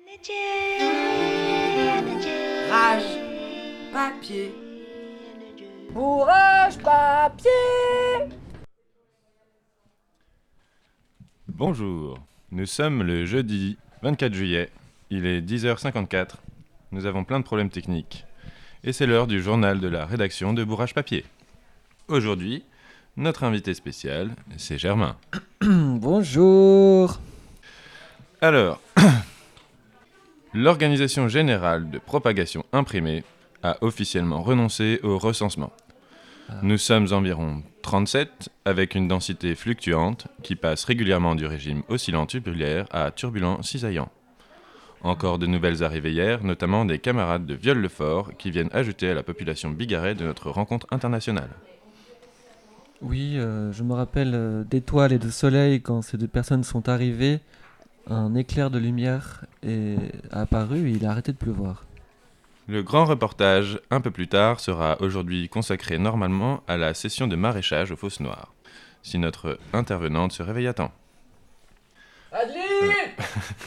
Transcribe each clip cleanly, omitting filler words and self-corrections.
Rage, papier. Bourrage, papier. Bonjour, nous sommes le jeudi 24 juillet, il est 10h54, nous avons plein de problèmes techniques, et c'est l'heure du journal de la rédaction de Bourrage Papier. Aujourd'hui, notre invité spécial, c'est Germain. Bonjour. Alors, l'Organisation Générale de Propagation Imprimée a officiellement renoncé au recensement. Nous sommes environ 37, avec une densité fluctuante qui passe régulièrement du régime oscillant tubulaire à turbulent cisaillant. Encore de nouvelles arrivées hier, notamment des camarades de Viol-le-Fort qui viennent ajouter à la population bigarrée de notre rencontre internationale. Oui, je me rappelle d'étoiles et de soleil quand ces deux personnes sont arrivées. Un éclair de lumière est apparu et il a arrêté de pleuvoir. Le grand reportage, un peu plus tard, sera aujourd'hui consacré normalement à la session de maraîchage aux Fosses Noires, si notre intervenante se réveille à temps. Adeline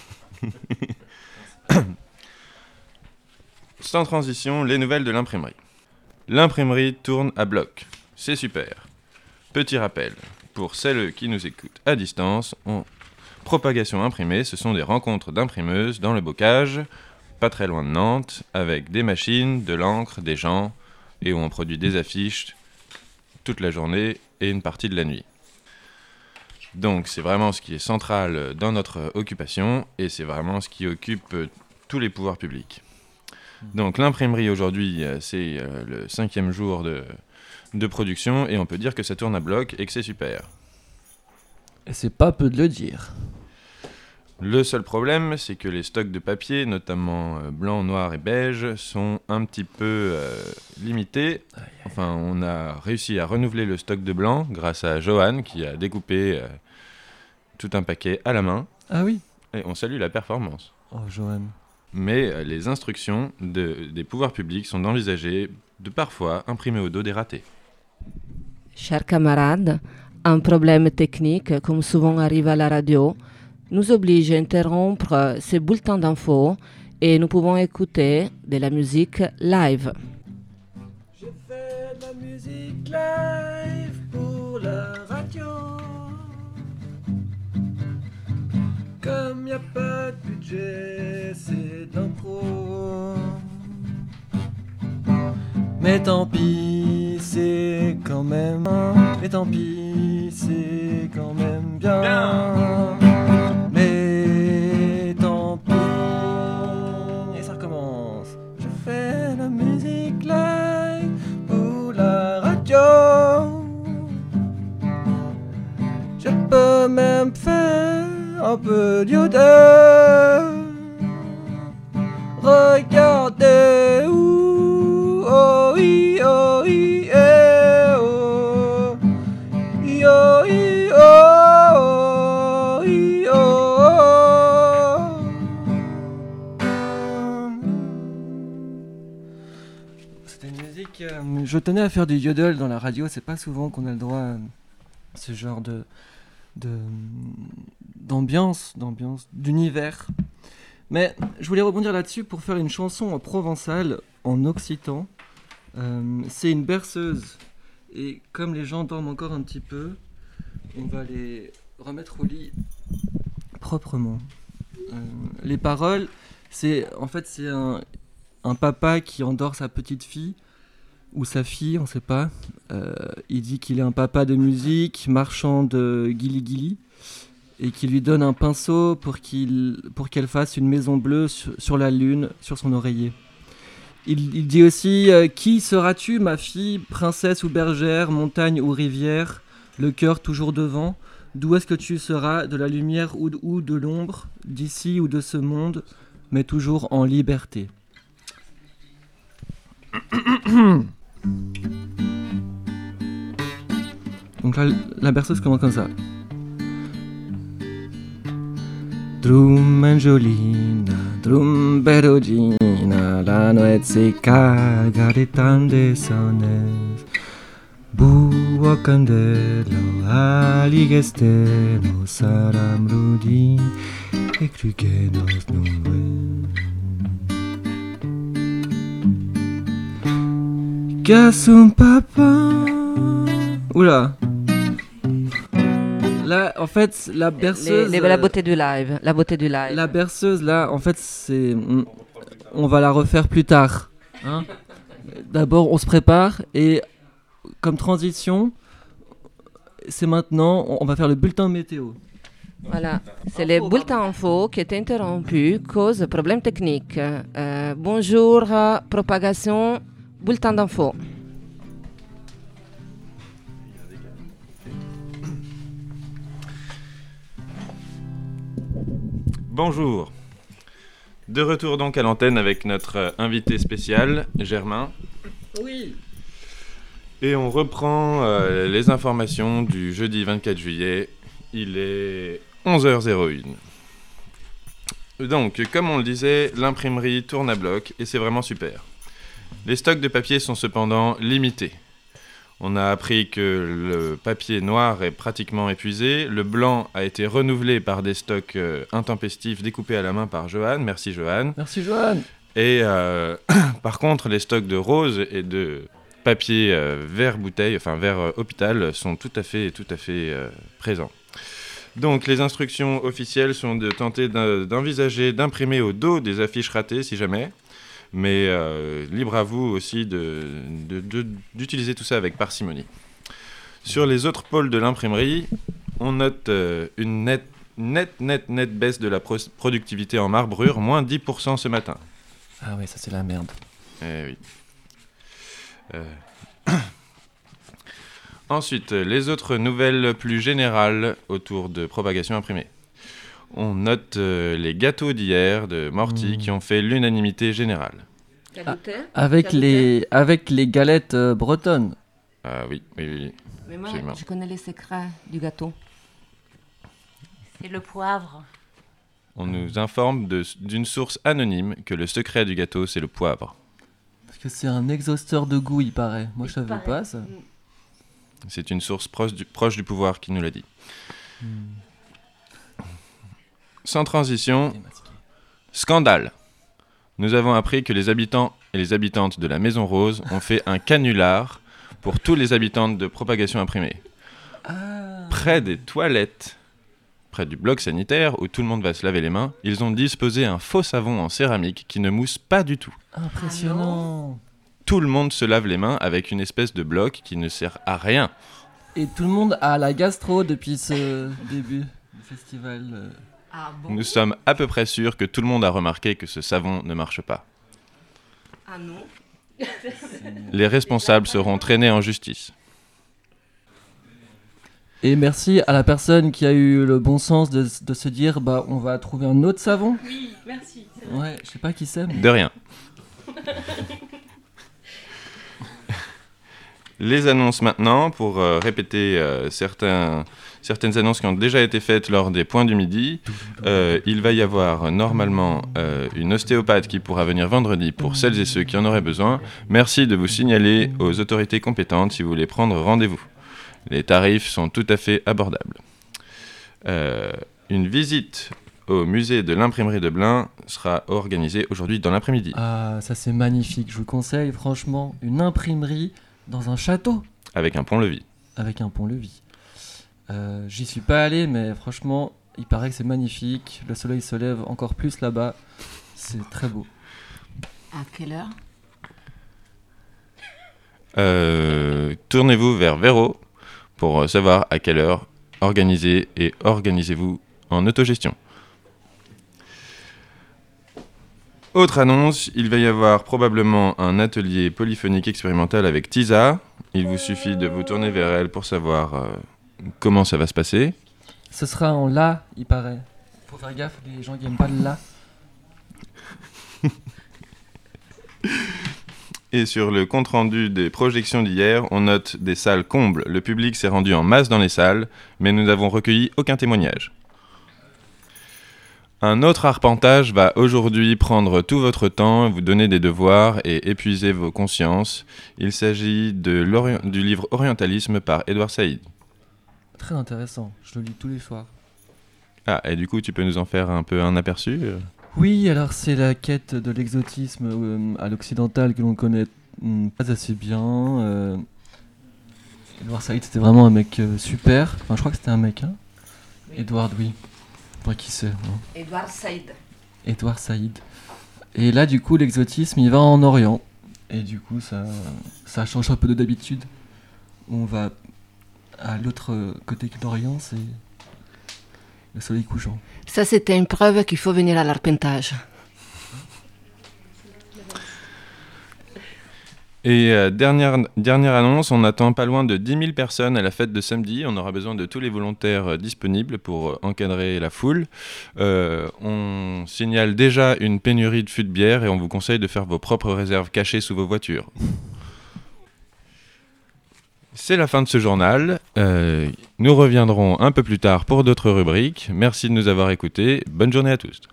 Sans transition, les nouvelles de l'imprimerie. L'imprimerie tourne à bloc. C'est super. Petit rappel, pour celles qui nous écoutent à distance, propagation imprimée, ce sont des rencontres d'imprimeuses dans le bocage, pas très loin de Nantes, avec des machines, de l'encre, des gens, et où on produit des affiches toute la journée et une partie de la nuit. Donc c'est vraiment ce qui est central dans notre occupation, et c'est vraiment ce qui occupe tous les pouvoirs publics. Donc l'imprimerie aujourd'hui, c'est le 5e jour de production, et on peut dire que ça tourne à bloc et que c'est super. Et c'est pas peu de le dire. Le seul problème, c'est que les stocks de papier, notamment blanc, noir et beige, sont un petit peu limités. Enfin, on a réussi à renouveler le stock de blanc grâce à Johan qui a découpé tout un paquet à la main. Ah oui. Et on salue la performance. Oh, Johan. Mais les instructions des pouvoirs publics sont d'envisager de parfois imprimer au dos des ratés. Chers camarades, un problème technique, comme souvent arrive à la radio, nous oblige à interrompre ces bulletins d'infos et nous pouvons écouter de la musique live. Je fais de la musique live pour la radio. Comme y a pas de budget, c'est de l'impro. Mais tant pis, c'est quand même. Mais tant pis, c'est quand même bien. Mais tant pis. Et ça recommence. Je fais la musique live pour la radio. Je peux même faire un peu d'odeur. Regardez où, oh oui, oh oui, eh, oh, yo, oui, oh, oui, oh. C'était une musique. Je tenais à faire du yodel dans la radio. C'est pas souvent qu'on a le droit à ce genre d'ambiance, d'univers. Mais je voulais rebondir là-dessus pour faire une chanson en provençal, en occitan. C'est une berceuse. Et comme les gens dorment encore un petit peu, on va les remettre au lit proprement. Les paroles, c'est un papa qui endort sa petite fille, ou sa fille, on ne sait pas. Il dit qu'il est un papa de musique, marchand de guili-guili, et qui lui donne un pinceau pour qu'elle fasse une maison bleue sur la lune, sur son oreiller. Il dit aussi « Qui seras-tu, ma fille, princesse ou bergère, montagne ou rivière, le cœur toujours devant? D'où est-ce que tu seras, de la lumière ou de l'ombre, d'ici ou de ce monde, mais toujours en liberté ?» Donc là, la berceuse commence comme ça. Drum Angiolina, drum perugina, la notte si caga di tante sonnes. Bua candelo, ali che steno, saram rudi, e cru che nos non Gasson papa. Oula. Là, en fait, la berceuse. La beauté du live. La beauté du live. La berceuse, là, en fait, c'est. On va la refaire plus tard. Hein. D'abord, on se prépare et comme transition, c'est maintenant, on va faire le bulletin météo. Voilà, c'est le bulletin info qui est interrompu cause de problème technique. Bonjour, propagation, bulletin d'info. Bonjour. De retour donc à l'antenne avec notre invité spécial, Germain. Oui. Et on reprend les informations du jeudi 24 juillet. Il est 11h01. Donc, comme on le disait, l'imprimerie tourne à bloc et c'est vraiment super. Les stocks de papier sont cependant limités. On a appris que le papier noir est pratiquement épuisé. Le blanc a été renouvelé par des stocks intempestifs découpés à la main par Johan. Merci Johan. Merci Johan. Et par contre, les stocks de rose et de papier vert bouteille, enfin vert hôpital, sont tout à fait présents. Donc les instructions officielles sont de tenter d'envisager d'imprimer au dos des affiches ratées si jamais. Mais libre à vous aussi d'utiliser tout ça avec parcimonie. Sur les autres pôles de l'imprimerie, on note une nette baisse de la productivité en marbrure, moins 10% ce matin. Ah oui, ça c'est la merde. Eh oui. Ensuite, les autres nouvelles plus générales autour de propagation imprimée. On note les gâteaux d'hier de Morty qui ont fait l'unanimité générale. Avec les galettes bretonnes. Ah oui. Mais moi, absolument. je connais les secrets du gâteau. C'est le poivre. On nous informe d'une source anonyme que le secret du gâteau, c'est le poivre. Parce que c'est un exhausteur de goût, il paraît. Moi, je savais pas ça. C'est une source proche du pouvoir qui nous l'a dit. Sans transition, scandale. Nous avons appris que les habitants et les habitantes de la Maison Rose ont fait un canular pour tous les habitants de propagation imprimée. Près des toilettes, près du bloc sanitaire où tout le monde va se laver les mains, ils ont disposé un faux savon en céramique qui ne mousse pas du tout. Impressionnant. Tout le monde se lave les mains avec une espèce de bloc qui ne sert à rien. Et tout le monde a la gastro depuis ce début du festival. Ah bon? Nous sommes à peu près sûrs que tout le monde a remarqué que ce savon ne marche pas. Ah non? Les responsables seront traînés en justice. Et merci à la personne qui a eu le bon sens de se dire bah on va trouver un autre savon. Oui, merci. Ouais, je sais pas qui c'est. Mais... De rien. Les annonces maintenant, pour répéter certaines annonces qui ont déjà été faites lors des points du midi. Il va y avoir normalement une ostéopathe qui pourra venir vendredi pour celles et ceux qui en auraient besoin. Merci de vous signaler aux autorités compétentes si vous voulez prendre rendez-vous. Les tarifs sont tout à fait abordables. Une visite au musée de l'imprimerie de Blain sera organisée aujourd'hui dans l'après-midi. Ah, ça c'est magnifique. Je vous conseille franchement une imprimerie dans un château. Avec un pont-levis. Avec un pont-levis. J'y suis pas allé, mais franchement, il paraît que c'est magnifique. Le soleil se lève encore plus là-bas. C'est très beau. À quelle heure? Tournez-vous vers Véro pour savoir à quelle heure organisez-vous en autogestion. Autre annonce, il va y avoir probablement un atelier polyphonique expérimental avec Tisa. Il vous suffit de vous tourner vers elle pour savoir comment ça va se passer. Ce sera en la, il paraît. Faut faire gaffe, les gens qui aiment pas le la. Et sur le compte-rendu des projections d'hier, on note des salles combles. Le public s'est rendu en masse dans les salles, mais nous n'avons recueilli aucun témoignage. Un autre arpentage va aujourd'hui prendre tout votre temps, vous donner des devoirs et épuiser vos consciences. Il s'agit du livre Orientalisme par Édouard Saïd. Très intéressant, je le lis tous les soirs. Ah, et du coup, tu peux nous en faire un peu un aperçu ? Oui, alors c'est la quête de l'exotisme à l'occidental que l'on connaît pas assez bien. Edward Said, c'était vraiment un mec super. Enfin, je crois que c'était un mec, hein. Oui. Edward, oui. Pas qui c'est. Hein. Edward Said. Edward Said. Et là, du coup, l'exotisme, il va en Orient. Et du coup, ça change un peu de d'habitude. On va à l'autre côté de l'Orient, c'est le soleil couchant. Ça, c'était une preuve qu'il faut venir à l'arpentage. Et dernière annonce, on attend pas loin de 10 000 personnes à la fête de samedi. On aura besoin de tous les volontaires disponibles pour encadrer la foule. On signale déjà une pénurie de fûts de bière et on vous conseille de faire vos propres réserves cachées sous vos voitures. C'est la fin de ce journal. Nous reviendrons un peu plus tard pour d'autres rubriques. Merci de nous avoir écoutés. Bonne journée à tous.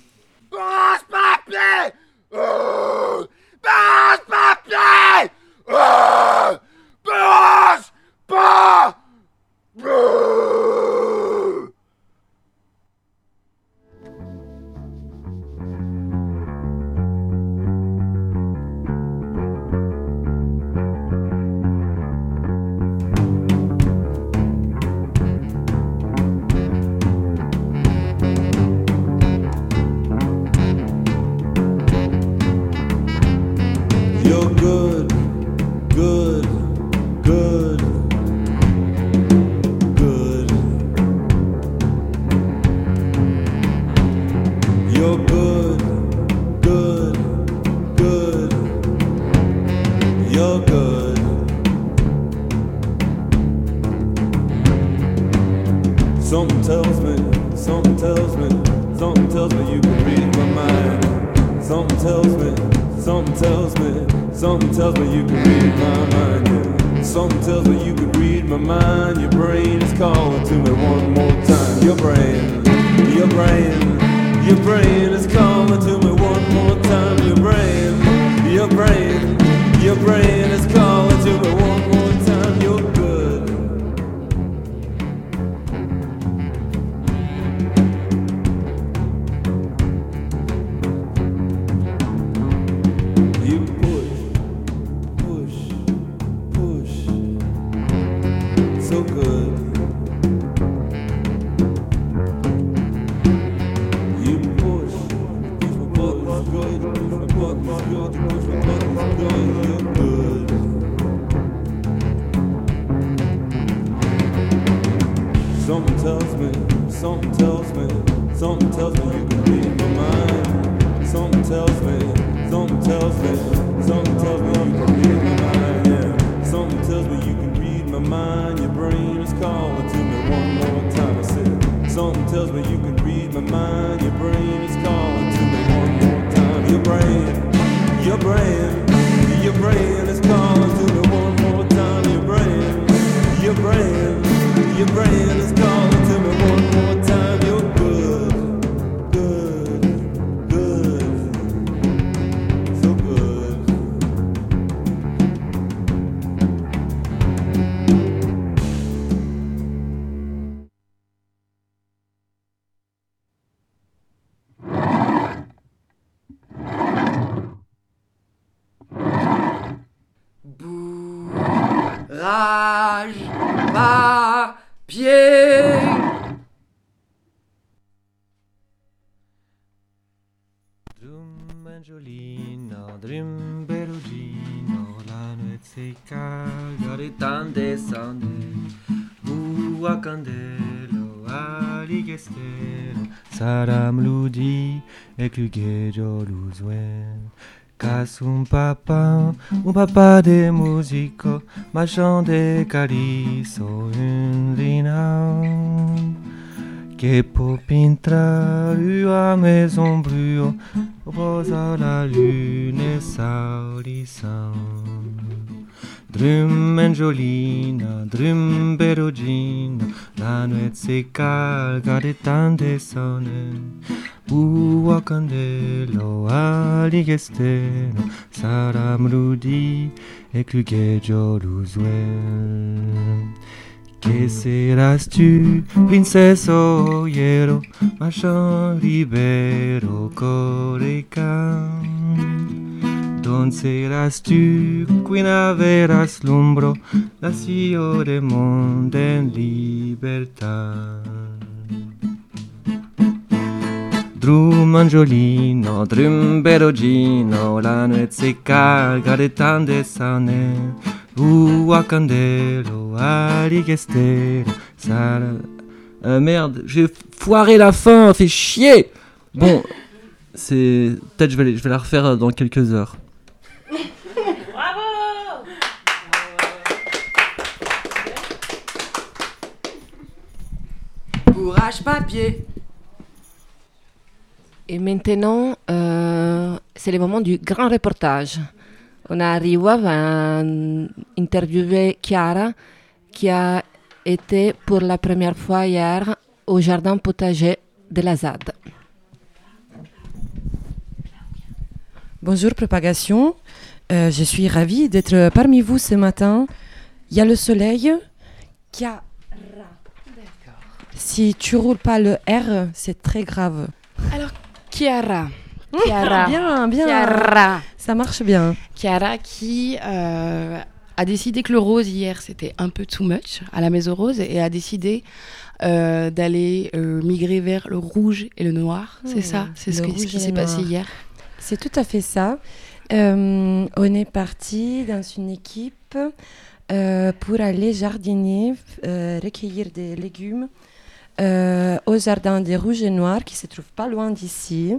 You're good, good, good, good. You're good, good, good. You're good. Something tells me, something tells me, something tells me you can read my mind. Something tells me, something tells me, something tells me you can read my mind. Yeah. Something tells me you can read my mind. Your brain is calling to me one more time. Your brain, your brain, your brain is calling to me one more time. Your brain, your brain, your brain is calling to me one more time. You're good. You push, push, so good. You push, push, good, you're good. Something tells me, something tells me, something tells me you can read my mind. Something tells me, something tells me, something tells me you can read my mind. Yeah. Something tells me you can read my mind. Your brain is calling to me one more time. I said, something tells me you can read my mind. Your brain is calling to me one more time. Your brain, your brain, your brain is calling to me one more time. Your brain, your brain, your brain is calling to me one more time. You're good, good, good, so good. Bourrage, papier. Drum Angiolino, drum Perugino, la notte secca, Garetan descende, bua candelo, aligestero, saram ludi, eclugejo luzuen. Casse un papa de musico, marchand de calizo, une lina. Che può pintrare a maison brûle, rosa la lune salissant. Drum Angiolina, drum Perugino, la notte si calca di tante sonne. Bua candelo, aligestero, saram ludi, eclugejo luzuen. Que serás tu, princesa hiero, marchand libero, corecan. donzeras tu qui naveras l'ombro lascio del mondo en libertà. Drum angiolino, drum perugino, la notte si calca de tante sane, a candelo, a rigestero, merde, j'ai foiré la fin, fait chier. Bon, c'est... Peut-être je vais la refaire dans quelques heures. Bravo! Courage papier. Et maintenant, c'est le moment du grand reportage. On arrive à interviewer Chiara, qui a été pour la première fois hier au jardin potager de la ZAD. Bonjour Propagation, je suis ravie d'être parmi vous ce matin. Il y a le soleil. Chiara. Si tu roules pas le R, c'est très grave. Alors, Chiara. Chiara. Bien, bien. Chiara. Ça marche bien. Chiara qui a décidé que le rose hier c'était un peu too much à la Maison Rose et a décidé d'aller migrer vers le rouge et le noir. C'est ça, c'est ce qui s'est passé hier. C'est tout à fait ça. On est parti dans une équipe pour aller jardiner, recueillir des légumes au jardin des rouges et noirs qui se trouve pas loin d'ici.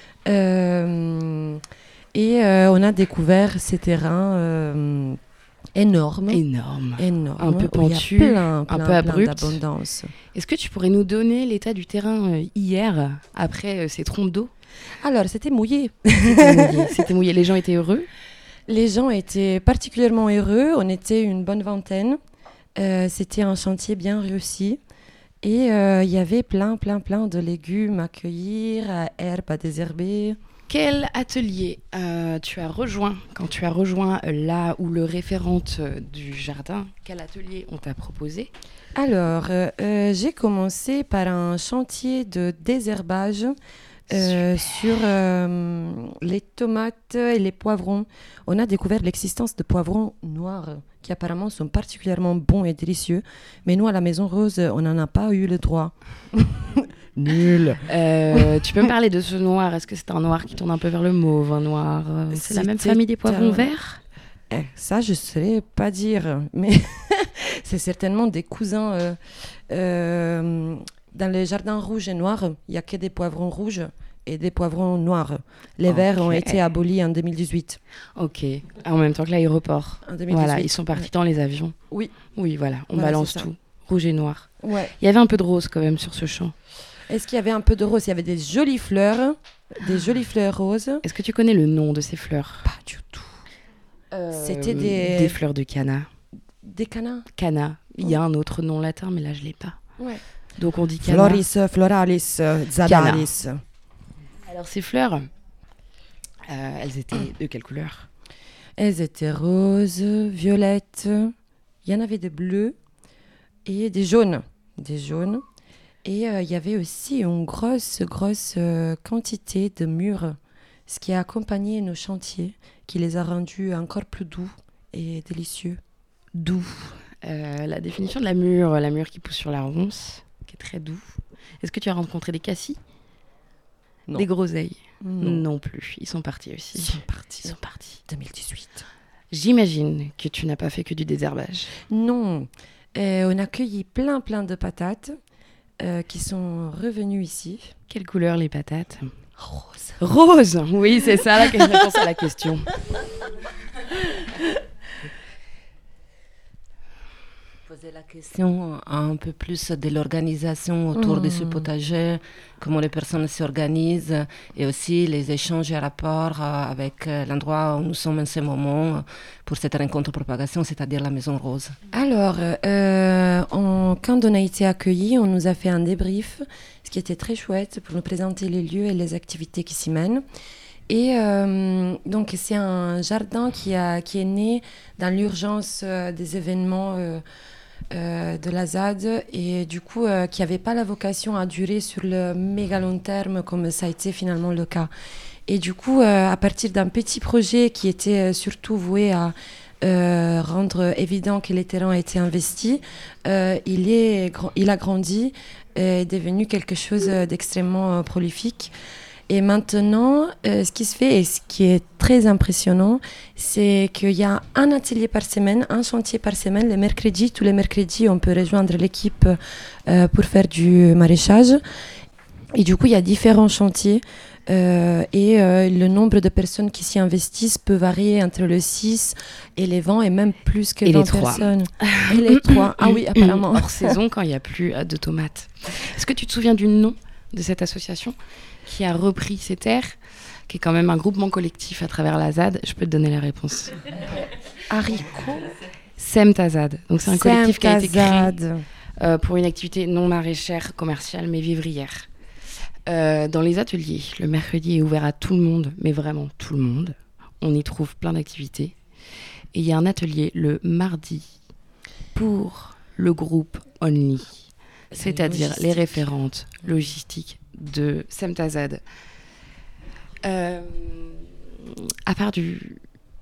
Et on a découvert ces terrains énormes. Un peu pentus, un peu abrupts. D'abondance. Est-ce que tu pourrais nous donner l'état du terrain hier, après ces trompes d'eau? Alors, c'était mouillé. C'était mouillé. Les gens étaient heureux? Les gens étaient particulièrement heureux. On était une bonne vingtaine. C'était un chantier bien réussi. Et il y avait plein de légumes à cueillir, à herbes, à désherber. Quel atelier tu as rejoint quand tu as rejoint là où le référente du jardin? Quel atelier on t'a proposé? Alors, j'ai commencé par un chantier de désherbage sur les tomates et les poivrons. On a découvert l'existence de poivrons noirs qui apparemment sont particulièrement bons et délicieux. Mais nous, à la Maison Rose, on n'en a pas eu le droit. Nul. Tu peux me parler de ce noir? Est-ce que c'est un noir qui tourne un peu vers le mauve, un noir c'est la même famille des poivrons verts? Ça, je ne saurais pas dire. Mais c'est certainement des cousins. Dans les jardins rouges et noirs, il n'y a que des poivrons rouges et des poivrons noirs. Les verts ont été abolis en 2018. Ok, en même temps que l'aéroport. En 2018. Voilà, ils sont partis dans les avions. Oui. Oui, voilà, on balance tout. Rouge et noir. Ouais. Il y avait un peu de rose quand même sur ce champ. Est-ce qu'il y avait un peu de rose? Il y avait des jolies fleurs roses. Est-ce que tu connais le nom de ces fleurs? Pas du tout. C'était des fleurs de canna. Des cannas? Canna. Il y a un autre nom latin, mais là je l'ai pas. Ouais. Donc on dit canna. Floris, floralis, zadaris. Alors ces fleurs, elles étaient de quelle couleur? Elles étaient roses, violettes. Il y en avait des bleus et des jaunes. Et il y avait aussi une grosse quantité de mûres, ce qui a accompagné nos chantiers, qui les a rendus encore plus doux et délicieux. Doux. La définition de la mûre qui pousse sur la ronce, qui est très doux. Est-ce que tu as rencontré des cassis? Non. Des groseilles? Non plus. Ils sont partis aussi. Ils sont partis. 2018. J'imagine que tu n'as pas fait que du désherbage. Non. On a cueilli plein de patates qui sont revenues ici. Quelle couleur les patates? Rose. Rose. Oui, c'est ça la réponse à la question. Poser la question un peu plus de l'organisation autour de ce potager, comment les personnes s'organisent et aussi les échanges et rapports avec l'endroit où nous sommes en ce moment pour cette rencontre propagation, c'est-à-dire la Maison Rose. Alors, quand on a été accueillis, on nous a fait un débrief, ce qui était très chouette pour nous présenter les lieux et les activités qui s'y mènent. Et donc, c'est un jardin qui est né dans l'urgence des événements de la ZAD et du coup qui n'avait pas la vocation à durer sur le méga long terme comme ça a été finalement le cas. Et du coup, à partir d'un petit projet qui était surtout voué à rendre évident que les terrains étaient investis, il a grandi et est devenu quelque chose d'extrêmement prolifique. Et maintenant, ce qui se fait et ce qui est très impressionnant, c'est qu'il y a un atelier par semaine, un chantier par semaine. Le mercredi, tous les mercredis, on peut rejoindre l'équipe pour faire du maraîchage. Et du coup, il y a différents chantiers. Le nombre de personnes qui s'y investissent peut varier entre le 6 et les 20 et même plus que 20 personnes. Et les 3. Ah oui, apparemment. Hors saison, quand il n'y a plus de tomates. Est-ce que tu te souviens du nom de cette association qui a repris ces terres, qui est quand même un groupement collectif à travers la ZAD? Je peux te donner la réponse. Haricots. Semtazad. Donc c'est un collectif qui a été créé pour une activité non maraîchère, commerciale, mais vivrière. Dans les ateliers, le mercredi est ouvert à tout le monde, mais vraiment tout le monde. On y trouve plein d'activités. Et il y a un atelier le mardi pour le groupe Only, c'est-à-dire les référentes logistiques de Semtazad. À part du...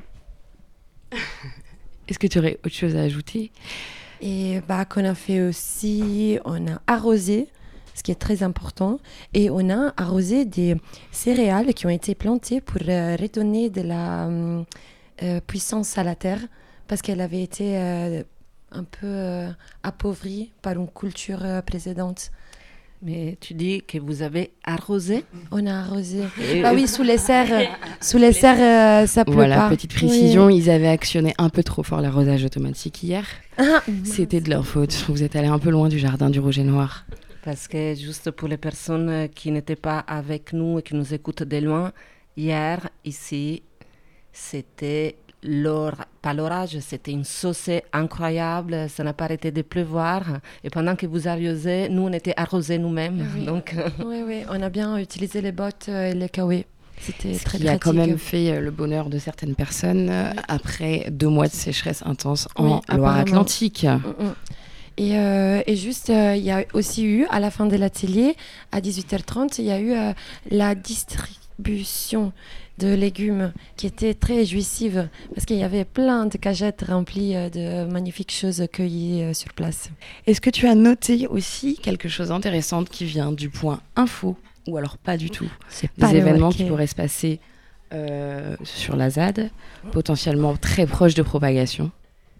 Est-ce que tu aurais autre chose à ajouter? Et qu'on a fait aussi, on a arrosé, ce qui est très important, et on a arrosé des céréales qui ont été plantées pour redonner de la puissance à la terre, parce qu'elle avait été un peu appauvrie par une culture précédente. Mais tu dis que vous avez arrosé? On a arrosé. Ah oui, sous les serres, ça pleut voilà, pas. Petite précision, ils avaient actionné un peu trop fort l'arrosage automatique hier. C'était de leur faute. Vous êtes allé un peu loin du jardin du Rouge et Noir. Parce que juste pour les personnes qui n'étaient pas avec nous et qui nous écoutent de loin, hier, ici, c'était pas l'orage, c'était une saucée incroyable, ça n'a pas arrêté de pleuvoir. Et pendant que vous arrosez, nous, on était arrosés nous-mêmes. Oui. Donc... oui, on a bien utilisé les bottes et les kawaii. C'était très pratique. Il a quand même fait le bonheur de certaines personnes après 2 mois de sécheresse intense en Loire-Atlantique. Et juste, il y a aussi eu, à la fin de l'atelier, à 18h30, il y a eu la distribution de légumes qui était très jouissive parce qu'il y avait plein de cagettes remplies de magnifiques choses cueillies sur place. Est-ce que tu as noté aussi quelque chose d'intéressant qui vient du point info ou alors pas du tout? C'est pas des événements qui pourraient se passer sur la ZAD, potentiellement très proches de propagation.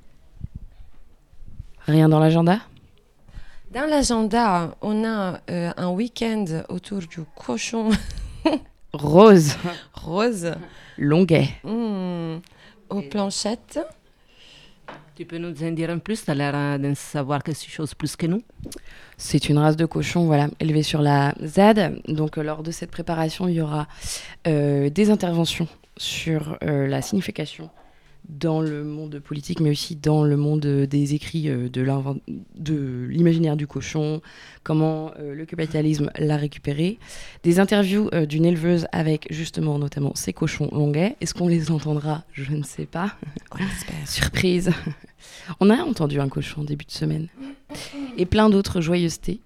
Rien dans l'agenda? Dans l'agenda, on a un week-end autour du cochon rose. Longuet. Aux planchettes. Tu peux nous en dire un plus? Tu as l'air de savoir quelque chose plus que nous. C'est une race de cochon, voilà, élevée sur la ZAD. Donc, lors de cette préparation, il y aura des interventions sur la signification dans le monde politique, mais aussi dans le monde des écrits de l'imaginaire du cochon, comment le capitalisme l'a récupéré. Des interviews d'une éleveuse avec justement notamment ces cochons longuets. Est-ce qu'on les entendra? Je ne sais pas. On espère. Surprise. On a entendu un cochon en début de semaine. Et plein d'autres joyeusetés.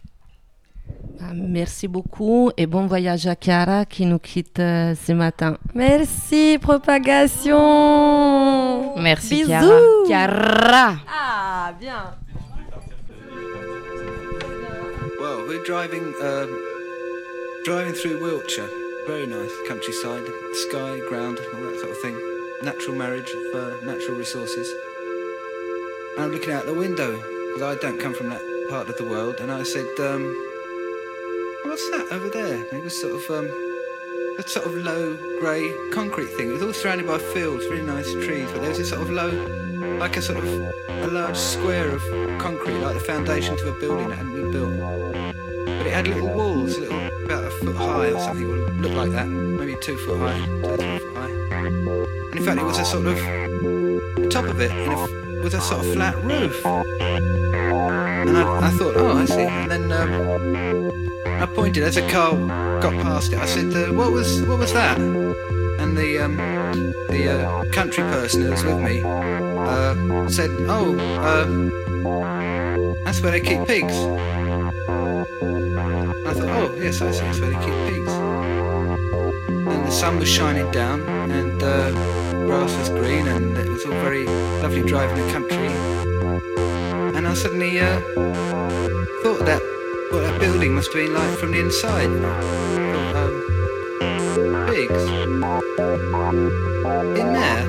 Merci beaucoup et bon voyage à Chiara qui nous quitte ce matin. Merci, propagation. Merci, bisous. Chiara. Ah, bien. Well, we're driving through Wiltshire. Very nice countryside, sky, ground, all that sort of thing. Natural marriage of natural resources. And I'm looking out the window because I don't come from that part of the world, and I said, what's that over there? And it was sort of a sort of low grey concrete thing. It was all surrounded by fields, really nice trees, but there was this sort of low, like a sort of a large square of concrete, like the foundation to a building that hadn't been built. But it had little walls, about a foot high or something, or looked like that, maybe 2 foot high, 2 or 3 foot high. And in fact, it was a sort of, the top of it was a sort of flat roof. And I thought, oh, I see. And then I pointed as a car got past it. I said, what was that? And the country person who was with me said, That's where they keep pigs. I thought, oh yes, I see, that's where they keep pigs. And the sun was shining down, and the grass was green, and it was all very lovely driving the country. And I suddenly thought that what that building must have been like from the inside. You know? Thought, pigs in there.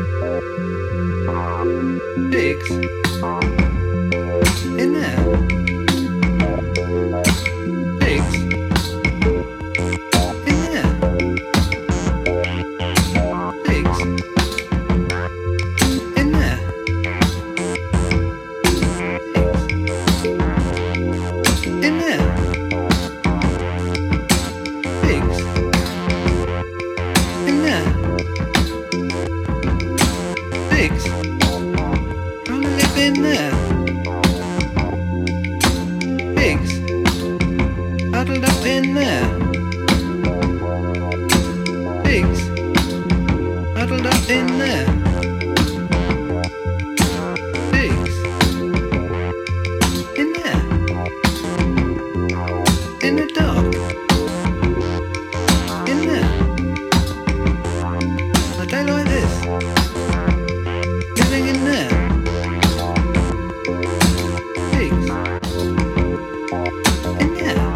Pigs in there. Pigs in there. Pigs in there. In there. Pigs in there. Pigs trying to live in there. Pigs huddled up in there. Pigs huddled up in there. Pigs in there. In the dark. In there. A day like this. Living in there. Pigs in there.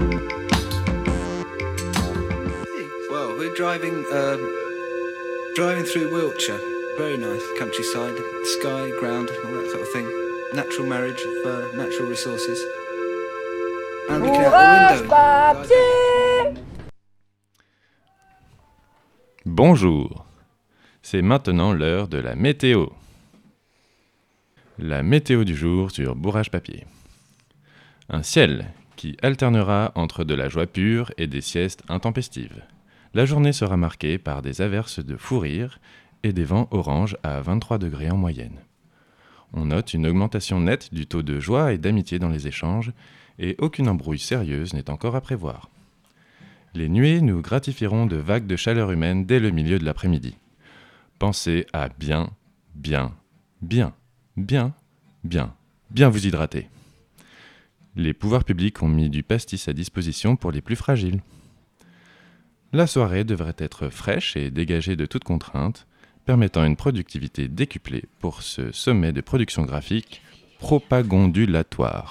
Pigs. Well, we're driving through Wiltshire. Very nice countryside, sky, ground, all that sort of thing. Natural marriage of natural resources. And looking out the window. Bonjour, c'est maintenant l'heure de la météo. La météo du jour sur Bourrage Papier. Un ciel qui alternera entre de la joie pure et des siestes intempestives. La journée sera marquée par des averses de fou rire et des vents orange à 23 degrés en moyenne. On note une augmentation nette du taux de joie et d'amitié dans les échanges et aucune embrouille sérieuse n'est encore à prévoir. Les nuées nous gratifieront de vagues de chaleur humaine dès le milieu de l'après-midi. Pensez à bien vous hydrater. Les pouvoirs publics ont mis du pastis à disposition pour les plus fragiles. La soirée devrait être fraîche et dégagée de toute contrainte, permettant une productivité décuplée pour ce sommet de production graphique propagondulatoire.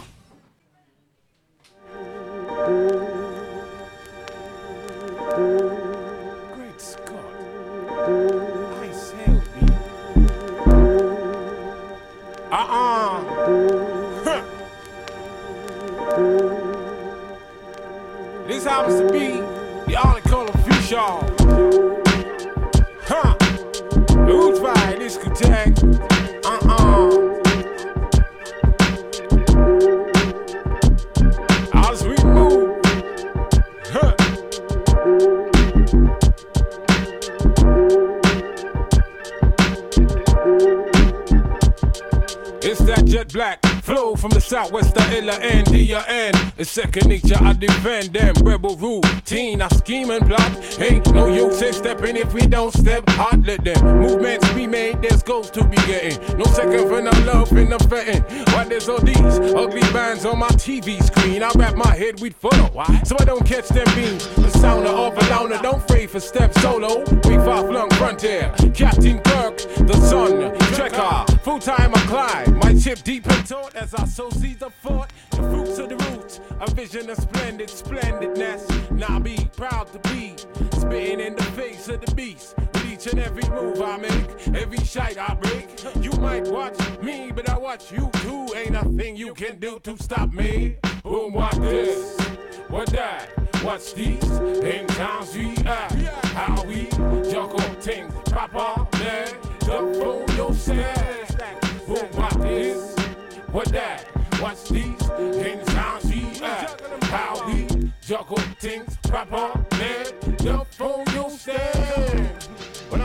Great Scott. Nice hell, Huh. This happens to be the all-in-color future. Huh. Who's fire discotheque? As we move. Huh. It's that jet black flow from the southwest to N. It's second nature, I defend them. Rebel routine, I scheme and plot. Ain't no use in stepping if we don't step hard. Let them movements be made, there's goals to be getting. No second for no love in the fetting. Why there's all these ugly bands on my TV screen? I wrap my head with photo, so I don't catch them beams. The sound of a loner, don't fray for step solo. We far-flung frontier, Captain Kirk, the sun, trekker, full-time I climb. My chip deep in thought as I sow seeds of thought. The fruits of the roots, a vision of splendidness. Now be proud to be spitting in the face of the beast. With each and every move I make, every shite I break. You might watch me, but I watch you too. Ain't a thing you can do to stop me. Boom, what this? What that? What's these? In towns we act. How we juggle things. Papa, man, the fool yourself. Boom, what this? What that? What's these? In towns we act. How we juggle things. Papa, man, the fool yourself. When I swing, I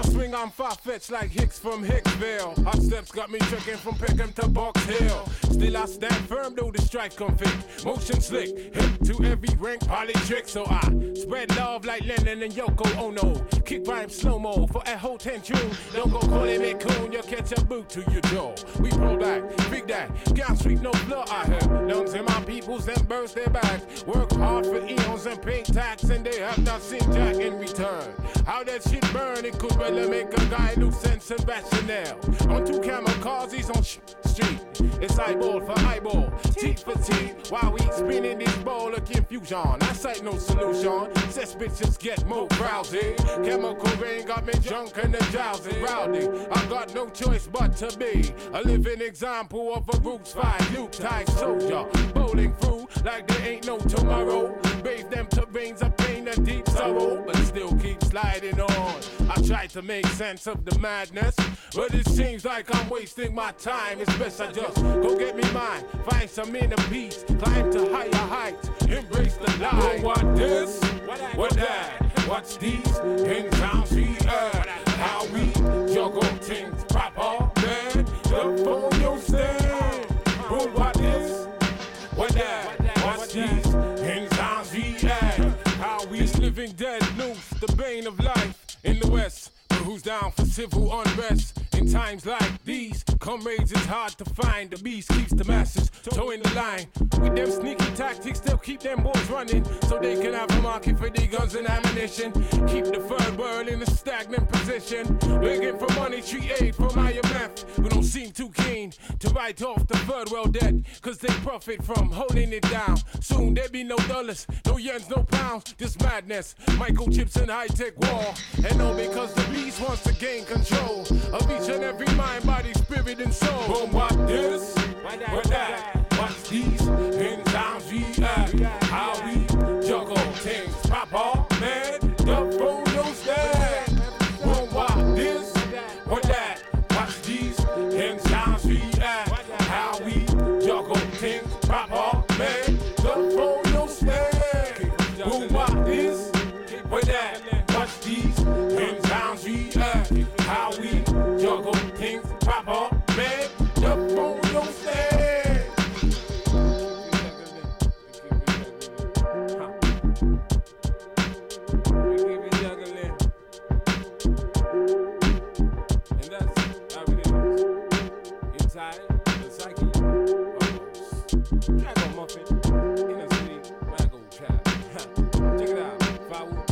I'm far-fetched like Hicks from Hicksville. Hot steps got me trekking from Peckham to Box Hill. Still I stand firm though the strife come thick. Motion slick, hip to every rank, poly trick. So I spread love like Lennon and Yoko Ono. Kick rhyme slow-mo for a whole 10 tune. Don't go calling me coon, you'll catch a boot to your jaw. We pull back, big that, gown sweet, no blood I heard. Lungs in my peoples and burst their back. Work hard for eons and pay tax and they have not seen Jack in return. How that shit burn, it could really make a guy lose sense and rationale. On two kamikazes on street, it's eyeball for eyeball, teeth for teeth. While we spinning this ball of confusion, I cite no solution. Says bitches get more drowsy. Chemical rain got me drunk and drowsy, rowdy. I got no choice but to be a living example of a roots fight, Luke type soldier. Bowling through like there ain't no tomorrow. Bathe them terrains of pain and deep sorrow, but still keep sliding on. I try to make sense of the madness, but it seems like I'm wasting my time. It's best I just go get me mine, find some inner peace, climb to higher heights, embrace the light. What this? What that? What's these? In town we earn. How we juggle things proper, man. The phone you stand. What this? What that? What's these? In town we earn. How we living dead loose, the bane of life in the West. But who's down for civil unrest? In times like these, comrades, it's hard to find. The beast keeps the masses towing the line. With them sneaky tactics, they'll keep them boys running, so they can have a market for their guns and ammunition. Keep the third world in a stagnant position, begging for monetary aid from IMF, who don't seem too keen to write off the third world debt, cause they profit from holding it down. Soon there be no dollars, no yens, no pounds, just madness, microchips and high-tech war. And all because the beast wants to gain control of each and every mind, body, spirit, and soul. Boom, what this? What that? What's these? In times we act, how we juggle things proper, man. The phone don't stand. Boom, what this? What that? What's these? In times we act, how we juggle things proper, man. The phone don't stand. Boom, what this? What that? What's these? In times we act, how we juggle things proper, man. The phone don't stand. And that's how it is. Inside the psyche of those. Drago muffin in a sweet rago trap. Check it out, Fawu.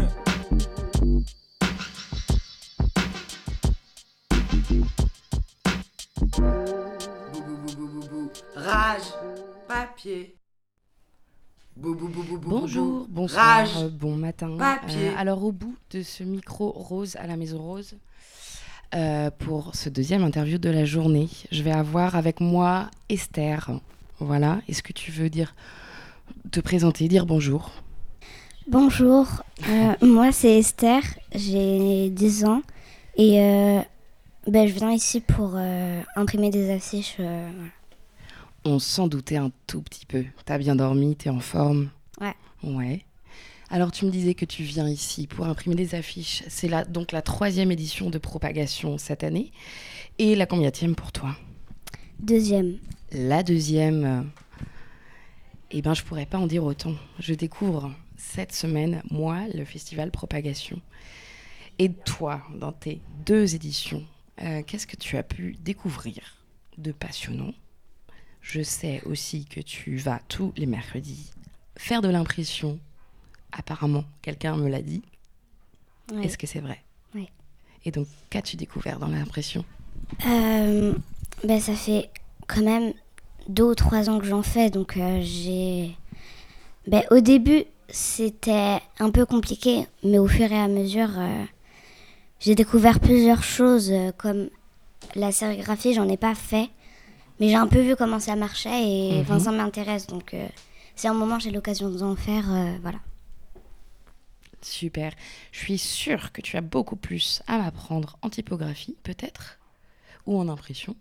Rage, papier. Bou, bou, bou, bou, bou, Bonjour, bou. bonsoir, Rage, bon matin. papier. Alors au bout de ce micro rose à la Maison Rose, pour ce deuxième interview de la journée, je vais avoir avec moi Esther. Voilà, est-ce que tu veux te présenter, dire bonjour? Bonjour, moi c'est Esther, j'ai 10 ans et je viens ici pour imprimer des affiches. Voilà. On s'en doutait un tout petit peu. T'as bien dormi, t'es en forme? Ouais. Ouais. Alors tu me disais que tu viens ici pour imprimer des affiches. C'est donc la 3e édition de Propagation cette année. Et la combienième pour toi? 2e. La 2e. Eh ben je pourrais pas en dire autant. Je découvre cette semaine, moi, le festival Propagation. Et toi, dans tes 2 éditions, qu'est-ce que tu as pu découvrir de passionnant? Je sais aussi que tu vas tous les mercredis faire de l'impression. Apparemment, quelqu'un me l'a dit. Oui. Est-ce que c'est vrai? Oui. Et donc, qu'as-tu découvert dans l'impression? Ça fait quand même 2 ou 3 ans que j'en fais. Donc, au début, c'était un peu compliqué. Mais au fur et à mesure, j'ai découvert plusieurs choses. Comme la sérigraphie, j'en ai pas fait. Mais j'ai un peu vu comment ça marchait et Vincent m'intéresse. Donc, si à un moment j'ai l'occasion d'en faire, voilà. Super. Je suis sûre que tu as beaucoup plus à m'apprendre en typographie, peut-être, ou en impression.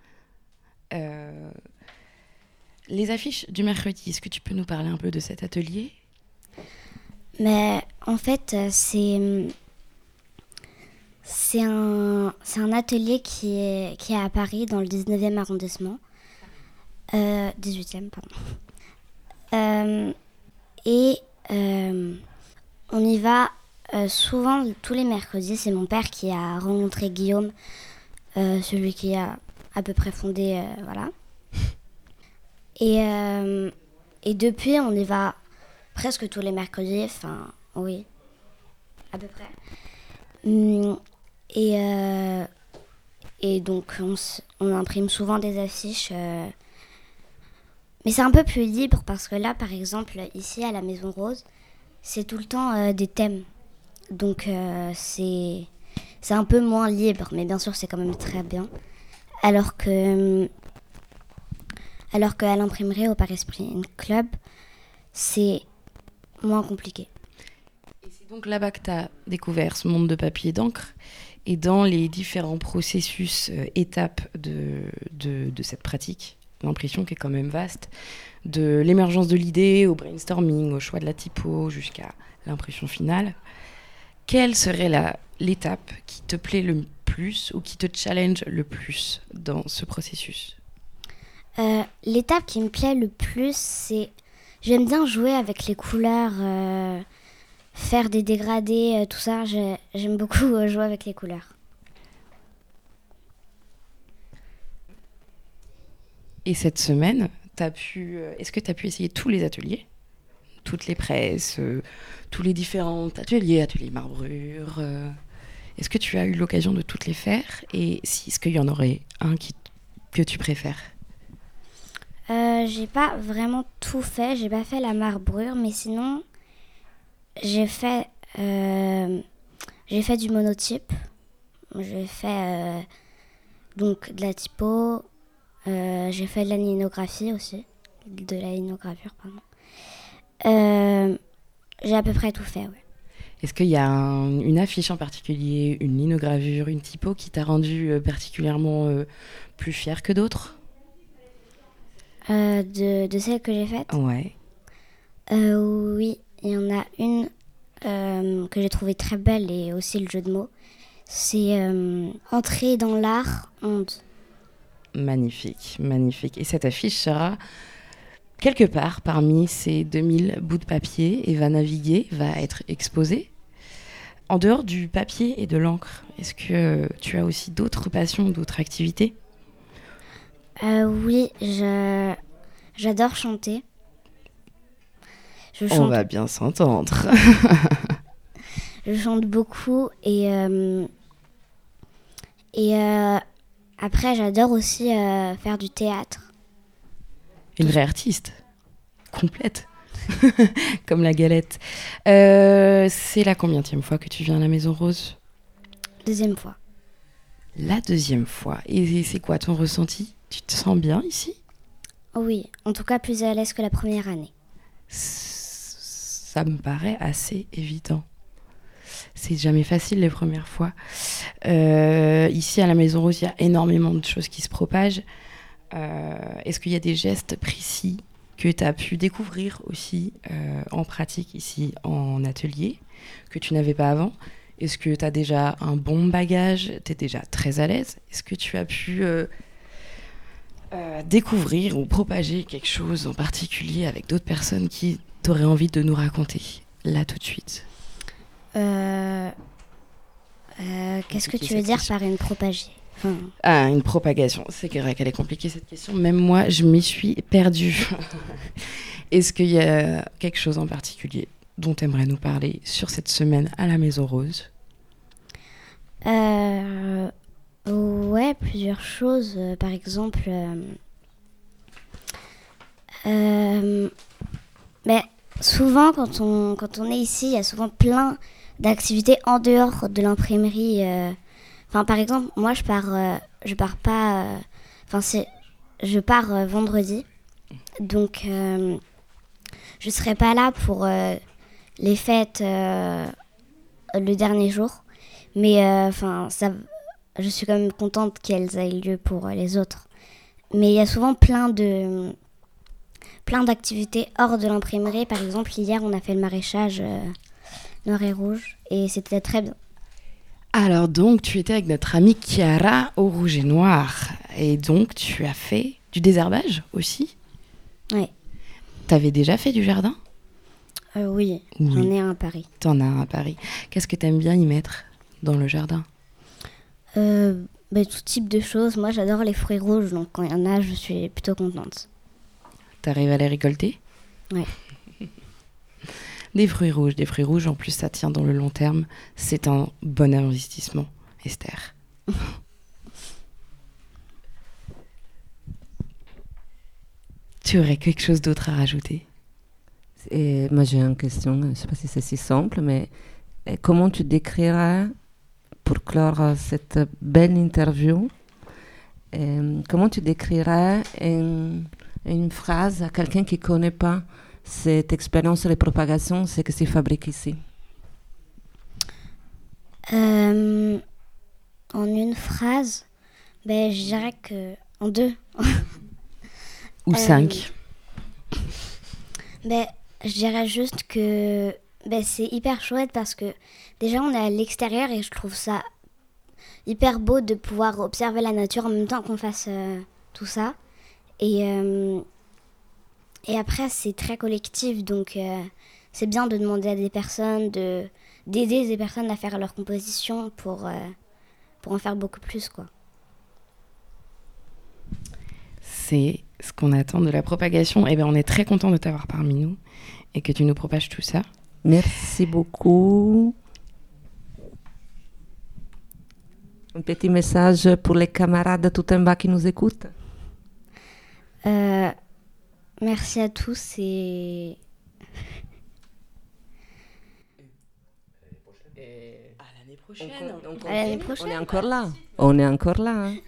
Les affiches du mercredi, est-ce que tu peux nous parler un peu de cet atelier? Mais en fait, C'est un atelier qui est à Paris, dans le 19e arrondissement. 18e, pardon. On y va souvent tous les mercredis. C'est mon père qui a rencontré Guillaume, celui qui a à peu près fondé, voilà. Et depuis, on y va presque tous les mercredis, enfin, oui, à peu près. Et donc, on imprime souvent des affiches. Mais c'est un peu plus libre parce que là, par exemple, ici à la Maison Rose, c'est tout le temps des thèmes. Donc, c'est un peu moins libre, mais bien sûr, c'est quand même très bien. Alors qu'à l'imprimerie au Paris Print Club, c'est moins compliqué. Et c'est donc là-bas que tu as découvert ce monde de papier et d'encre. Et dans les différents processus, étapes de cette pratique, l'impression qui est quand même vaste, de l'émergence de l'idée au brainstorming, au choix de la typo, jusqu'à l'impression finale, quelle serait l'étape qui te plaît le plus ou qui te challenge le plus dans ce processus ? L'étape qui me plaît le plus, c'est... J'aime bien jouer avec les couleurs, faire des dégradés, tout ça. J'aime beaucoup jouer avec les couleurs. Et cette semaine, est-ce que tu as pu essayer tous les ateliers ? Toutes les presses, tous les différents ateliers marbrure. Est-ce que tu as eu l'occasion de toutes les faire ? Et est-ce qu'il y en aurait un que tu préfères ? J'ai pas vraiment tout fait. J'ai pas fait la marbrure, mais sinon, j'ai fait du monotype. J'ai fait donc de la typo. J'ai fait de la linographie aussi. De la linogravure, pardon. J'ai à peu près tout fait, ouais. Est-ce qu'il y a une affiche en particulier, une linogravure, une typo qui t'a rendu particulièrement plus fière que d'autres ? De celles que j'ai faites ? Ouais. Oui, il y en a une que j'ai trouvée très belle et aussi le jeu de mots. C'est Entrer dans l'art, onde. Magnifique, magnifique. Et cette affiche sera quelque part parmi ces 2000 bouts de papier et va naviguer, va être exposée. En dehors du papier et de l'encre, est-ce que tu as aussi d'autres passions, d'autres activités ? Oui, j'adore chanter. On va bien s'entendre. Je chante beaucoup et après j'adore aussi faire du théâtre. Une vraie artiste, complète, comme la galette. C'est la combienième fois que tu viens à la Maison Rose ? Deuxième fois. La deuxième fois. Et c'est quoi ton ressenti ? Tu te sens bien ici ? Oui, en tout cas plus à l'aise que la première année. Ça me paraît assez évident. C'est jamais facile les premières fois. Ici à la Maison Rose, il y a énormément de choses qui se propagent. Est-ce qu'il y a des gestes précis que tu as pu découvrir aussi en pratique ici en atelier, que tu n'avais pas avant ? Est-ce que tu as déjà un bon bagage ? Tu es déjà très à l'aise ? Est-ce que tu as pu découvrir ou propager quelque chose en particulier avec d'autres personnes qui t'auraient envie de nous raconter là tout de suite ? Qu'est-ce que tu veux dire par une propagée ? Une propagation. C'est vrai qu'elle est compliquée cette question. Même moi, je m'y suis perdue. Est-ce qu'il y a quelque chose en particulier dont tu aimerais nous parler sur cette semaine à la Maison Rose ? Ouais, plusieurs choses. Par exemple, mais souvent quand on est ici, il y a souvent plein d'activités en dehors de l'imprimerie. Par exemple, moi je pars vendredi, donc je serai pas là pour les fêtes le dernier jour, mais je suis quand même contente qu'elles aient lieu pour les autres. Mais il y a souvent plein d'activités hors de l'imprimerie. Par exemple, hier on a fait le maraîchage noir et rouge et c'était très bien. Alors donc, tu étais avec notre amie Chiara au Rouge et Noir. Et donc, tu as fait du désherbage aussi ? Oui. T'avais déjà fait du jardin ? Oui, j'en ai un à Paris. T'en as un à Paris. Qu'est-ce que t'aimes bien y mettre dans le jardin ? Tout type de choses. Moi, j'adore les fruits rouges, donc quand il y en a, je suis plutôt contente. T'arrives à les récolter ? Oui. Des fruits rouges, en plus ça tient dans le long terme. C'est un bon investissement, Esther. Tu aurais quelque chose d'autre à rajouter ? Et moi j'ai une question, je ne sais pas si c'est si simple, mais comment tu décrirais, pour clore cette belle interview, comment tu décrirais une phrase à quelqu'un qui ne connaît pas cette expérience de propagation, ce que se fabrique ici? En une phrase, je dirais que... En deux. Ou 5. Je dirais juste que c'est hyper chouette parce que déjà on est à l'extérieur et je trouve ça hyper beau de pouvoir observer la nature en même temps qu'on fasse tout ça. Et après, c'est très collectif, donc c'est bien de demander à des personnes, d'aider des personnes à faire leur composition pour en faire beaucoup plus, quoi. C'est ce qu'on attend de la propagation. Eh bien, on est très content de t'avoir parmi nous et que tu nous propages tout ça. Merci beaucoup. Un petit message pour les camarades tout en bas qui nous écoutent. Merci à tous et... À l'année prochaine. À l'année prochaine. On est encore là. On est encore là. Hein.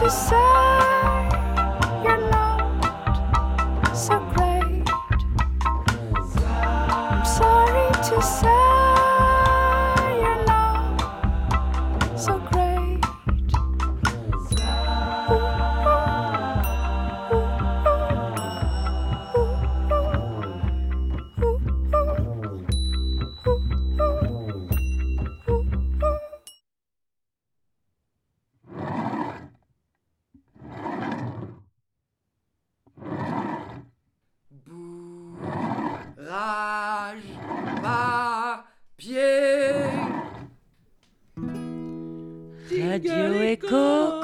say you're not so great. I'm sorry to say you're not so great. Rage, papier. Radio Écho,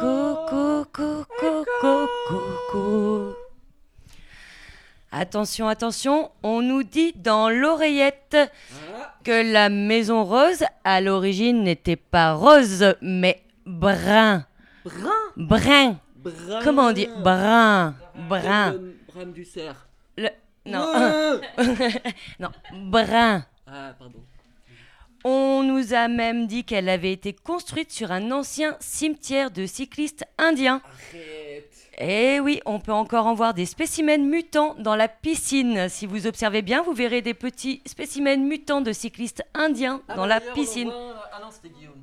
co. Attention, attention, on nous dit dans l'oreillette que la maison rose, à l'origine, n'était pas rose, mais brun. Brun. Comment on dit brun. Brame du cerf. Non. Non, brun. Ah, pardon. On nous a même dit qu'elle avait été construite sur un ancien cimetière de cyclistes indiens. Arrête. Eh oui, on peut encore en voir des spécimens mutants dans la piscine. Si vous observez bien, vous verrez des petits spécimens mutants de cyclistes indiens dans la piscine. Ah non, c'était Guillaume.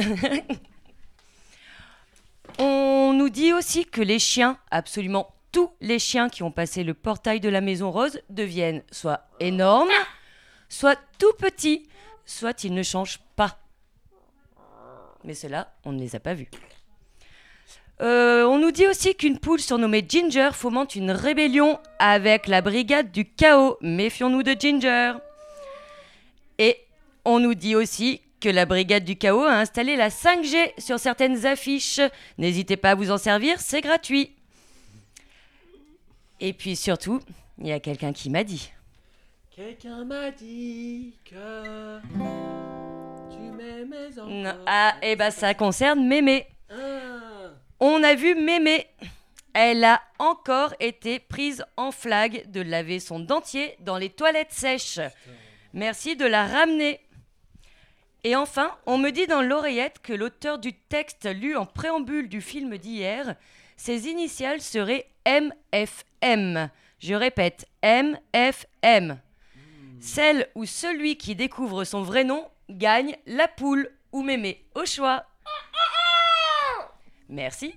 On nous dit aussi que les chiens, absolument tous les chiens qui ont passé le portail de la Maison Rose, deviennent soit énormes, soit tout petits, soit ils ne changent pas. Mais ceux-là, on ne les a pas vus. On nous dit aussi qu'une poule surnommée Ginger fomente une rébellion avec la brigade du chaos. Méfions-nous de Ginger. Et on nous dit aussi que la brigade du chaos a installé la 5G sur certaines affiches. N'hésitez pas à vous en servir, c'est gratuit. Et puis surtout, il y a quelqu'un qui m'a dit. Quelqu'un m'a dit que tu m'aimais encore. Non, ah, et bah ça concerne Mémé. Ah. On a vu Mémé. Elle a encore été prise en flag de laver son dentier dans les toilettes sèches. Merci de la ramener. Et enfin, on me dit dans l'oreillette que l'auteur du texte lu en préambule du film d'hier, ses initiales seraient MFM. Je répète, MFM. Celle ou celui qui découvre son vrai nom gagne la poule ou Mémé, au choix. Merci.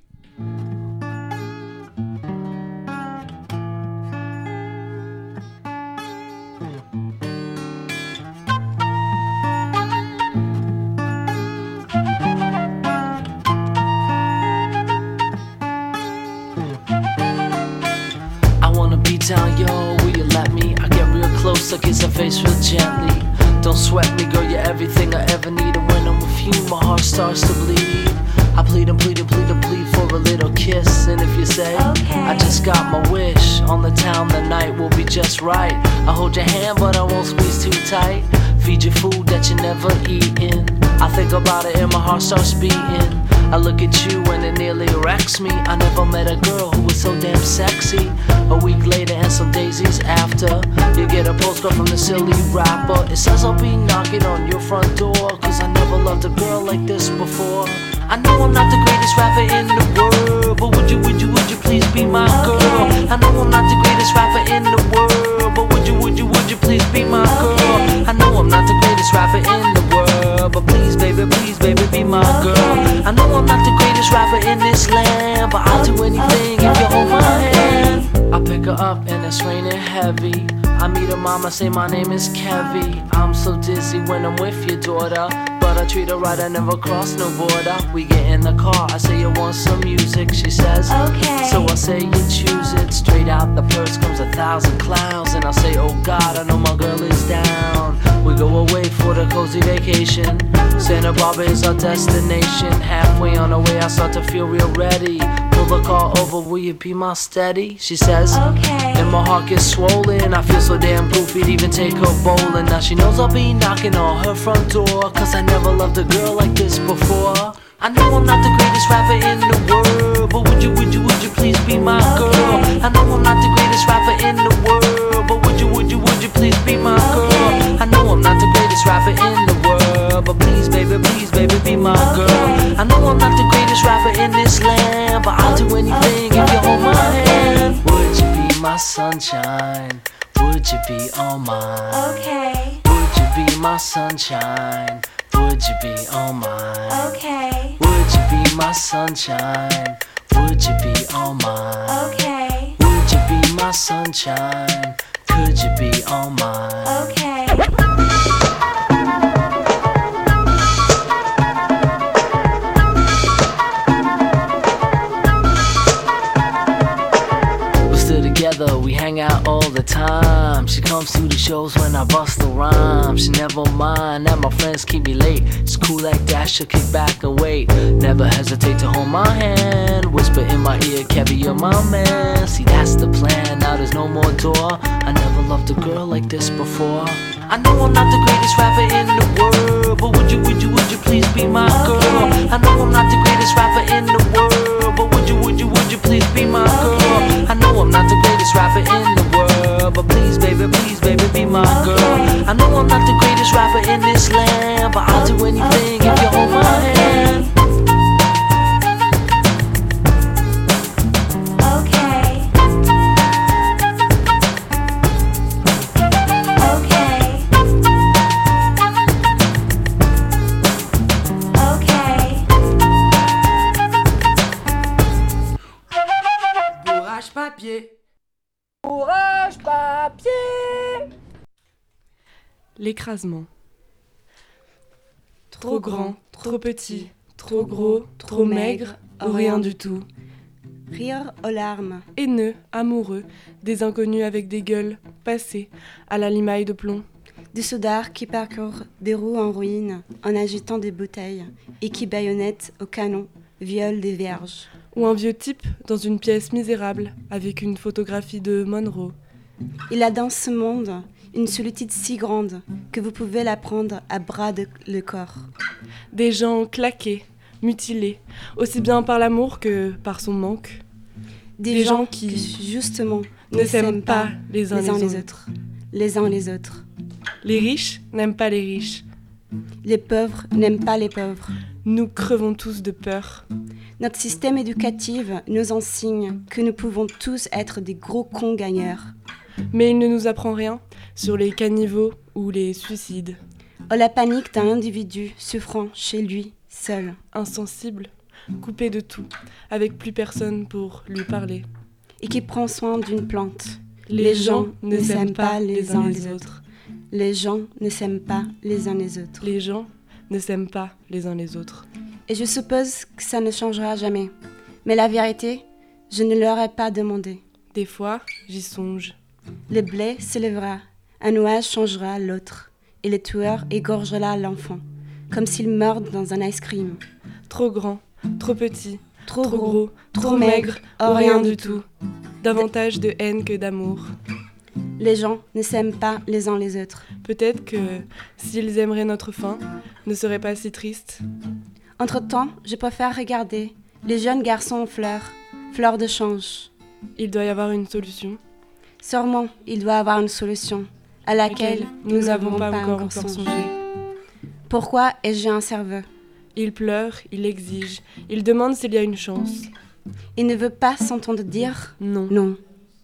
Down, yo, will you let me? I get real close, so kiss her face real gently. Don't sweat me, girl, you're everything I ever need. And when I'm with you, my heart starts to bleed. I plead and plead and plead and plead for a little kiss. And if you say, okay, I just got my wish. On the town, the night will be just right. I hold your hand, but I won't squeeze too tight. Feed you food that you never eaten. I think about it and my heart starts beating. I look at you and it nearly wrecks me. I never met a girl who was so damn sexy. A week later and some daisies after, you get a postcard from the silly rapper. It says I'll be knocking on your front door, cause I never loved a girl like this before. I know I'm not the greatest rapper in the world, but would you please be my girl? I know I'm not the greatest rapper in the world, but would you please be my girl? I know I'm not the greatest rapper in the world, but please baby be my girl. I know I'm not the greatest rapper in this land, but I'll do anything if you hold my hand. I pick her up and it's raining heavy. I meet her mama, say my name is Kevy. I'm so dizzy when I'm with your daughter, but I treat her right, I never cross no border. We get in the car, I say you want some music. She says, okay. So I say you choose it. Straight out the purse comes 1,000 clowns, and I say, oh God, I know my girl is down. We go away for the cozy vacation. Santa Barbara is our destination. Halfway on the way, I start to feel real ready. Pull the car over, will you be my steady? She says, okay. And my heart gets swollen. I feel so damn goofy to even take her bowling. Now she knows I'll be knocking on her front door, cause I never loved a girl like this before. I know I'm not the greatest rapper in the world, but would you please be my girl? I know I'm not the greatest rapper in the world, but would you please be my girl? I know I'm not the greatest rapper in the world, but please baby be my girl. I know I'm not the greatest rapper in in this land, but I'll do anything if you hold my hand. Would you be my sunshine? Would you be all mine? Okay. Would you be my sunshine? Would you be all mine? Okay. Would you be my sunshine? Would you be all mine? Okay. Would you be my sunshine? Could you be all mine? Okay. We're still together, we hang out all the time. She comes to the shows when I bust a rhyme. She never mind that my friends keep me late. It's cool like that, she'll kick back and wait. Never hesitate to hold my hand. Whisper in my ear, Kevin, you're my man. See, that's the plan, now there's no more door. I never loved a girl like this before. I know I'm not the greatest rapper in the world, but would you please be my girl? I know I'm not the greatest rapper in the world, but would you please be my girl? I know I'm not the greatest rapper in the world, but please baby, be my girl. I know I'm not the greatest rapper in this land, but I'll do anything if you hold my hand. Bourrage papier. L'écrasement. Trop grand, trop petit, trop gros, trop maigre, ou rien du tout. Rire aux larmes. Haineux, amoureux, des inconnus avec des gueules, passés, à la limaille de plomb. Des soudards qui parcourent des roues en ruine en agitant des bouteilles et qui baïonnettent au canon, violent des vierges. Ou un vieux type dans une pièce misérable avec une photographie de Monroe. Il a dans ce monde une solitude si grande que vous pouvez la prendre à bras le corps. Des gens claqués, mutilés, aussi bien par l'amour que par son manque. Des gens qui, justement, ne s'aiment pas les uns les autres. Les uns les autres. Les riches n'aiment pas les riches. Les pauvres n'aiment pas les pauvres. Nous crevons tous de peur. Notre système éducatif nous enseigne que nous pouvons tous être des gros cons gagneurs. Mais il ne nous apprend rien sur les caniveaux ou les suicides. Oh, la panique d'un individu souffrant chez lui, seul. Insensible, coupé de tout, avec plus personne pour lui parler. Et qui prend soin d'une plante. Les gens ne s'aiment pas les uns les autres. Les gens ne s'aiment pas les uns les autres. Les gens ne s'aiment pas les uns les autres. Et je suppose que ça ne changera jamais. Mais la vérité, je ne leur ai pas demandé. Des fois, j'y songe. Le blé se lèvera, un nuage changera l'autre, et le tueur égorgera l'enfant, comme s'il morde dans un ice cream. Trop grand, trop petit, trop gros, trop maigre, ou rien du tout. Davantage de haine que d'amour. Les gens ne s'aiment pas les uns les autres. Peut-être que s'ils aimeraient notre fin, ne seraient pas si tristes. Entre-temps, je préfère regarder les jeunes garçons en fleurs de change. Il doit y avoir une solution. Sûrement, il doit y avoir une solution à laquelle nous n'avons pas encore songé. Pourquoi ai-je un cerveau? Il pleure, il exige, il demande s'il y a une chance. Il ne veut pas s'entendre dire non. Non.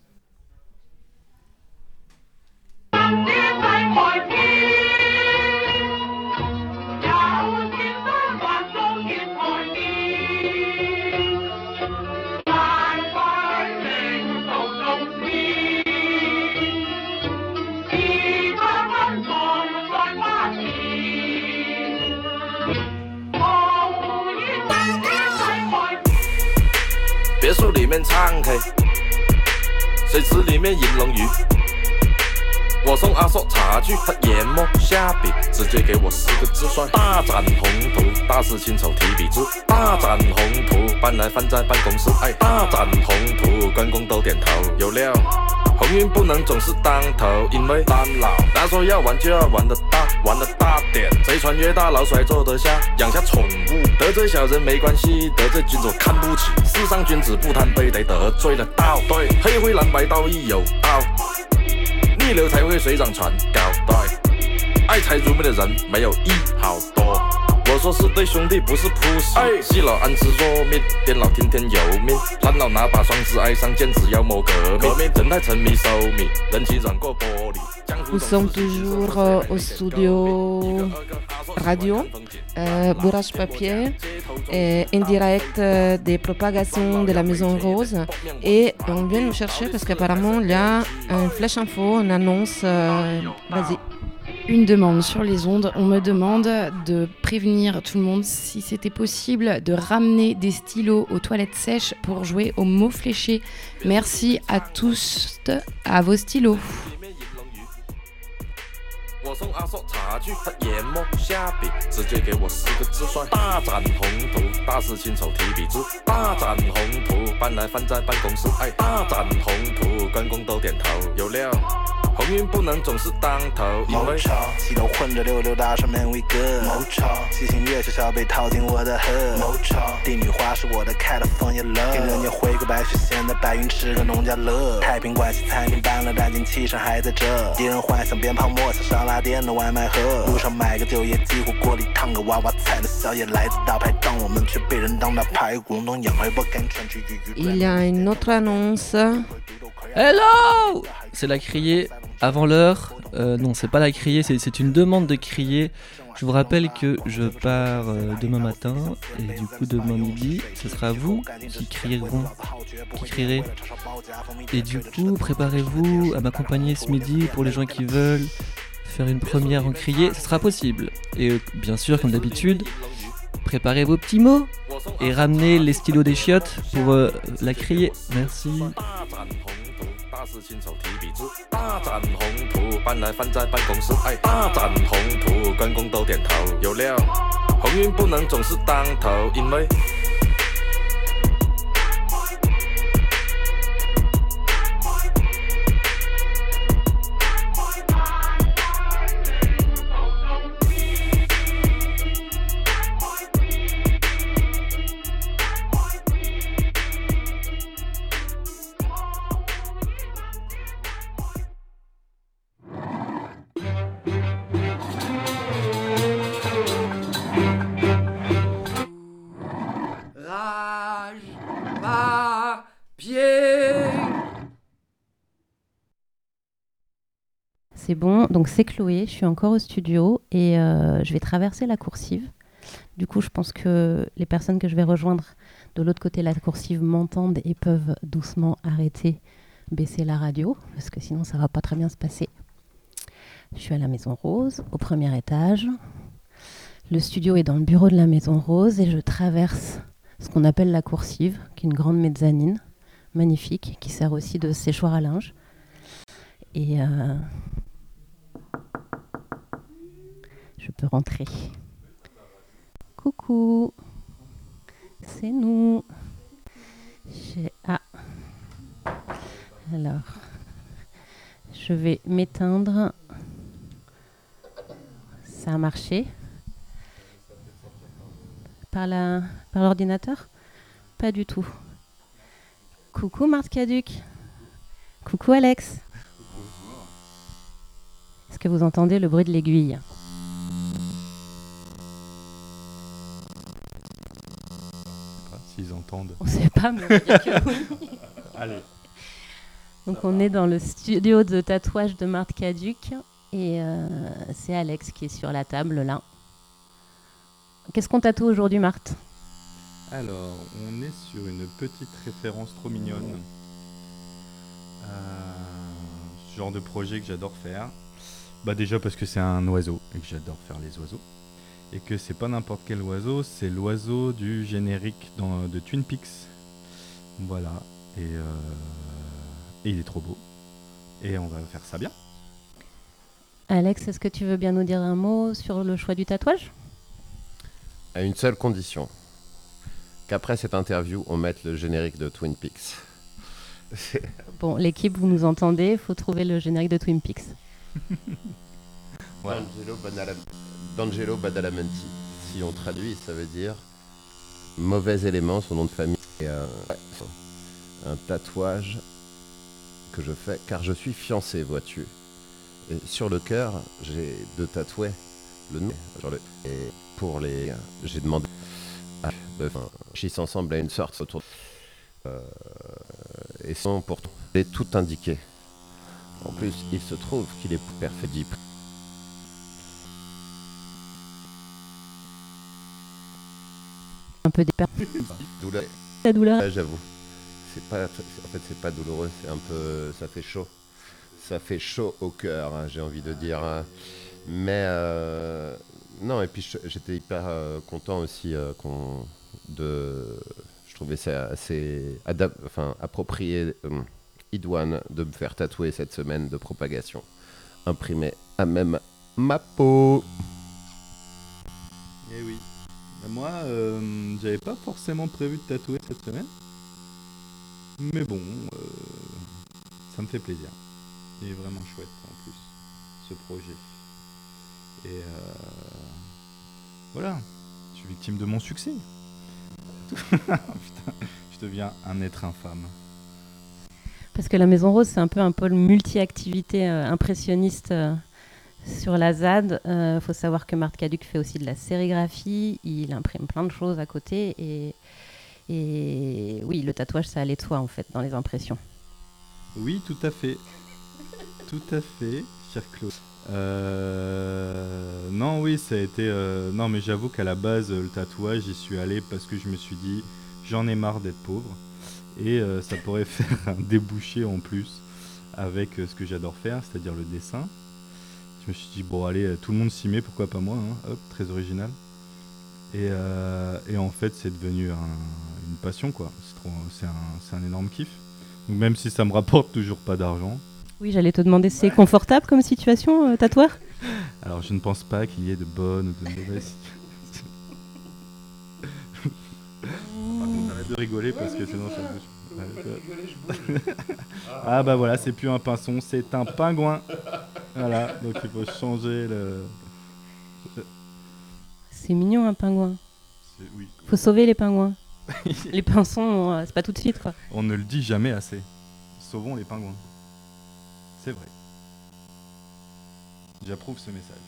别墅里面唱 K， 水池里面饮龙鱼。我送阿硕茶具，他研墨下笔，直接给我4个字帅：大展宏图，大师亲手提笔字。大展宏图，搬来放在办公室。哎，大展宏图，关公都点头。有料，鸿运不能总是当头，因为当老。他说要玩就要玩得大，玩得大点。贼船越大，老甩坐得下，养下宠物。得罪小人没关系，得罪君主看不起。世上君子不贪杯，得得罪了道。对，黑灰蓝白道义有道。逆流才会水涨船高，对，爱财如命的人没有一好多。 我说是对兄弟，不是扑死。细佬安吃弱面，颠老听天由命，懒老拿把双子爱上剑，只要谋革命。人太沉迷收米，人气软过玻璃。 Nous sommes toujours au studio radio, Bourrage Papier, en direct des propagations de la Maison Rose. Et on vient nous chercher parce qu'apparemment il y a un flash info, une annonce. Vas-y. Une demande sur les ondes. On me demande de prévenir tout le monde si c'était possible de ramener des stylos aux toilettes sèches pour jouer aux mots fléchés. Merci à tous, à vos stylos. 我送阿硕茶具，他研墨下笔，直接给我4个字帅：大展宏图。大事亲手提笔字，大展宏图，搬来放在办公室。哎，大展宏图，关公都点头。有料，鸿运不能总是当头，因为西头混着溜溜大上面为歌。七星月小小被套进我的河。帝女花是我的开了枫叶乐，给人家回个白雪仙的白云吃个农家乐。太平关系餐厅搬了，但进气上还在这。敌人幻想鞭炮抹上沙拉店的外卖盒，路上买个酒也几乎锅里烫个娃娃菜的宵夜来自大排档，我们却被人当大排骨弄养儿不敢穿去鱼。 Il y a une autre annonce. Hello! C'est la criée avant l'heure. Non, c'est pas la criée, c'est une demande de crier. Je vous rappelle que je pars demain matin et du coup demain midi, ce sera vous qui crierez. Et du coup, préparez-vous à m'accompagner ce midi pour les gens qui veulent faire une première en crier, ce sera possible. Et bien sûr, comme d'habitude, préparez vos petits mots et ramenez les stylos des chiottes pour la crier. Merci. 大事亲手提笔字，大展宏图，搬来放在办公室。哎，大展宏图，关公都点头。有料，鸿运不能总是当头，因为。 C'est bon, donc c'est Chloé, je suis encore au studio et je vais traverser la coursive. Du coup, je pense que les personnes que je vais rejoindre de l'autre côté de la coursive m'entendent et peuvent doucement arrêter, baisser la radio, parce que sinon ça va pas très bien se passer. Je suis à la Maison Rose, au premier étage. Le studio est dans le bureau de la Maison Rose et je traverse ce qu'on appelle la coursive, qui est une grande mezzanine magnifique, qui sert aussi de séchoir à linge. Et je peux rentrer. Coucou, c'est nous. Alors, je vais m'éteindre. Ça a marché. Par l'ordinateur? Pas du tout. Coucou Marthe Caduc. Coucou Alex. Est-ce que vous entendez le bruit de l'aiguille? S'ils entendent. On sait pas, mais on va dire que oui. Allez. Donc on est dans le studio de tatouage de Marthe Caduc et c'est Alex qui est sur la table là. Qu'est-ce qu'on tatoue aujourd'hui, Marthe? Alors, on est sur une petite référence trop mignonne. Ce genre de projet que j'adore faire. Bah déjà parce que c'est un oiseau et que j'adore faire les oiseaux. Et que c'est pas n'importe quel oiseau, c'est l'oiseau du générique de Twin Peaks. Voilà. Et il est trop beau. Et on va faire ça bien. Alex, est-ce que tu veux bien nous dire un mot sur le choix du tatouage? À une seule condition. Qu'après cette interview, on mette le générique de Twin Peaks. Bon, l'équipe, vous nous entendez, il faut trouver le générique de Twin Peaks. Ouais. D'Angelo Badalamenti. Si on traduit, ça veut dire mauvais élément, son nom de famille. Et, un tatouage que je fais car je suis fiancé, vois-tu. Et sur le cœur, j'ai de tatouer le nom. Et pour les... J'ai demandé à réfléchissent ensemble à une sorte autour... et sont pourtant tout indiqué. En plus, il se trouve qu'il est parfait. Un peu des douleur. La douleur. Ouais, j'avoue. En fait, c'est pas douloureux, c'est un peu... Ça fait chaud. Ça fait chaud au cœur, hein, j'ai envie de dire. Hein. Mais... Non, et puis j'étais hyper content aussi je trouvais ça assez approprié, idoine, de me faire tatouer cette semaine de propagation, imprimée à même ma peau. Eh oui. Moi, j'avais pas forcément prévu de tatouer cette semaine. Mais bon, ça me fait plaisir. Il est vraiment chouette en plus, ce projet. Et voilà, je suis victime de mon succès. Putain, je deviens un être infâme. Parce que la Maison Rose, c'est un peu un pôle multi-activité impressionniste sur la ZAD. Faut savoir que Marc Caduc fait aussi de la sérigraphie, il imprime plein de choses à côté. Et oui, le tatouage, ça allait de soi en fait, dans les impressions. Oui, tout à fait. Tout à fait, cher Claude. Non, oui, ça a été... Non, mais j'avoue qu'à la base, le tatouage, j'y suis allé parce que je me suis dit, j'en ai marre d'être pauvre. Et ça pourrait faire un débouché en plus avec ce que j'adore faire, c'est-à-dire le dessin. Je me suis dit, bon, allez, tout le monde s'y met, pourquoi pas moi, hein. Hop, très original. Et en fait, c'est devenu une passion, quoi. C'est un énorme kiff. Donc, même si ça me rapporte toujours pas d'argent. Oui, j'allais te demander, c'est confortable comme situation, tatoueur ? Alors, je ne pense pas qu'il y ait de bonnes ou de mauvaises situations. Par contre, arrête de rigoler parce que sinon ça bouge. Ah bah voilà, c'est plus un pinson, c'est un pingouin. Voilà, donc il faut changer le... C'est mignon un pingouin. Oui. Faut sauver les pingouins. Les pinsons, c'est pas tout de suite quoi. On ne le dit jamais assez. Sauvons les pingouins. C'est vrai. J'approuve ce message.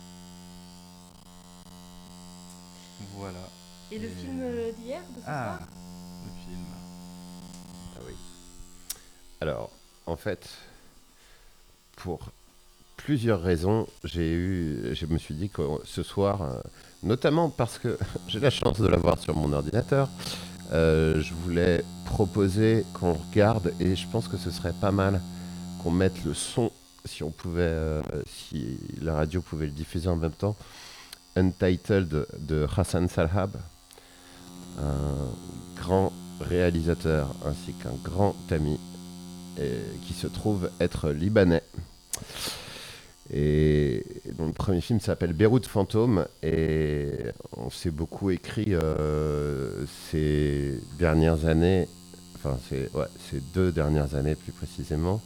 Voilà. Et le film d'hier, de ce soir ? Le film. Ah oui. Alors, en fait, pour plusieurs raisons, je me suis dit que ce soir, notamment parce que j'ai la chance de l'avoir sur mon ordinateur, je voulais proposer qu'on regarde, et je pense que ce serait pas mal qu'on mette le son, si on pouvait, si la radio pouvait le diffuser en même temps, Untitled de Hassan Salhab, un grand réalisateur ainsi qu'un grand ami qui se trouve être libanais. Et donc, le premier film s'appelle Beyrouth Fantôme, et on s'est beaucoup écrit ces dernières années, enfin ces 2 dernières années plus précisément,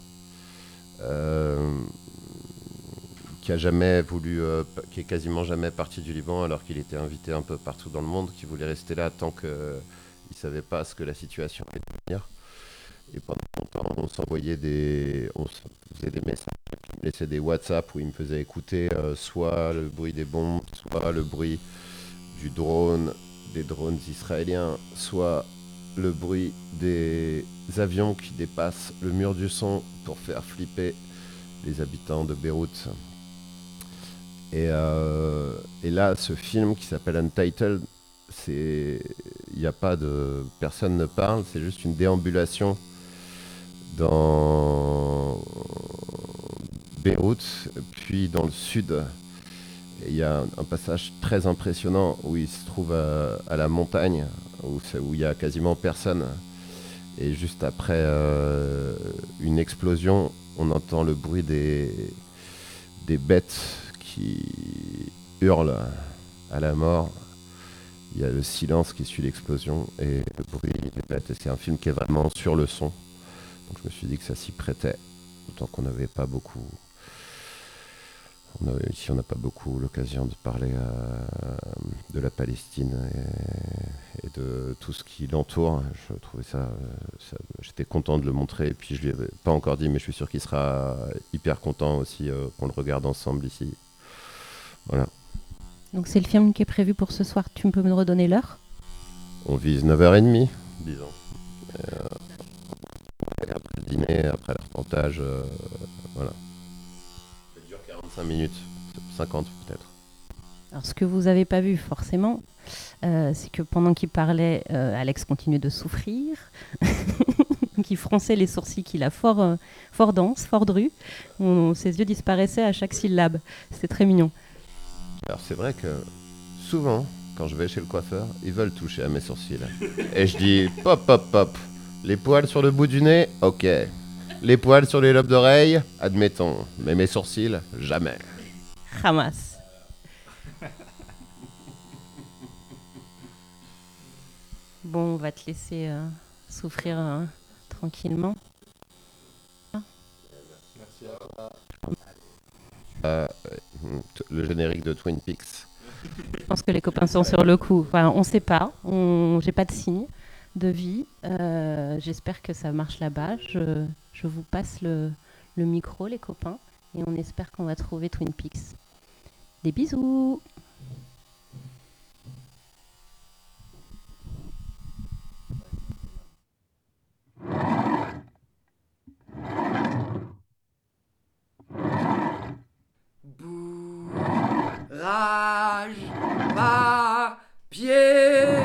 qui est quasiment jamais parti du Liban alors qu'il était invité un peu partout dans le monde, qui voulait rester là tant qu'il ne savait pas ce que la situation allait devenir. Et pendant longtemps, on s'envoyait on faisait des messages, il me laissait des WhatsApp où il me faisait écouter soit le bruit des bombes, soit le bruit des drones israéliens, soit le bruit des avions qui dépassent le mur du son pour faire flipper les habitants de Beyrouth. Et là, ce film qui s'appelle Untitled, personne ne parle, c'est juste une déambulation dans Beyrouth, puis dans le sud. Et il y a un passage très impressionnant où il se trouve à la montagne, où il y a quasiment personne. Et juste après une explosion, on entend le bruit des bêtes qui hurlent à la mort. Il y a le silence qui suit l'explosion et le bruit des bêtes. Et c'est un film qui est vraiment sur le son. Donc je me suis dit que ça s'y prêtait. Autant qu'on n'avait pas beaucoup... Ici, on n'a pas beaucoup l'occasion de parler de la Palestine et de tout ce qui l'entoure. Je trouvais ça, j'étais content de le montrer. Et puis, je lui avais pas encore dit, mais je suis sûr qu'il sera hyper content aussi qu'on le regarde ensemble ici. Voilà. Donc c'est le film qui est prévu pour ce soir. Tu peux me redonner l'heure ? On vise 9h30, disons. Et après le dîner, après l'arpentage, voilà. Ça dure 45 minutes, 50 peut-être. Alors ce que vous n'avez pas vu forcément, c'est que pendant qu'il parlait, Alex continuait de souffrir, qu'il fronçait les sourcils qu'il a fort denses, fort drus. Ses yeux disparaissaient à chaque syllabe. C'était très mignon. Alors c'est vrai que souvent, quand je vais chez le coiffeur, ils veulent toucher à mes sourcils. Et je dis pop, pop, pop. Les poils sur le bout du nez, ok. Les poils sur les lobes d'oreilles, admettons. Mais mes sourcils, jamais. Hamas. Bon, on va te laisser souffrir tranquillement. Merci à le générique de Twin Peaks. Je pense que les copains sont sur le coup. Enfin, on ne sait pas. J'ai pas de signe de vie. J'espère que ça marche là-bas. Je vous passe le micro, les copains. Et on espère qu'on va trouver Twin Peaks. Des bisous. Rage, papier.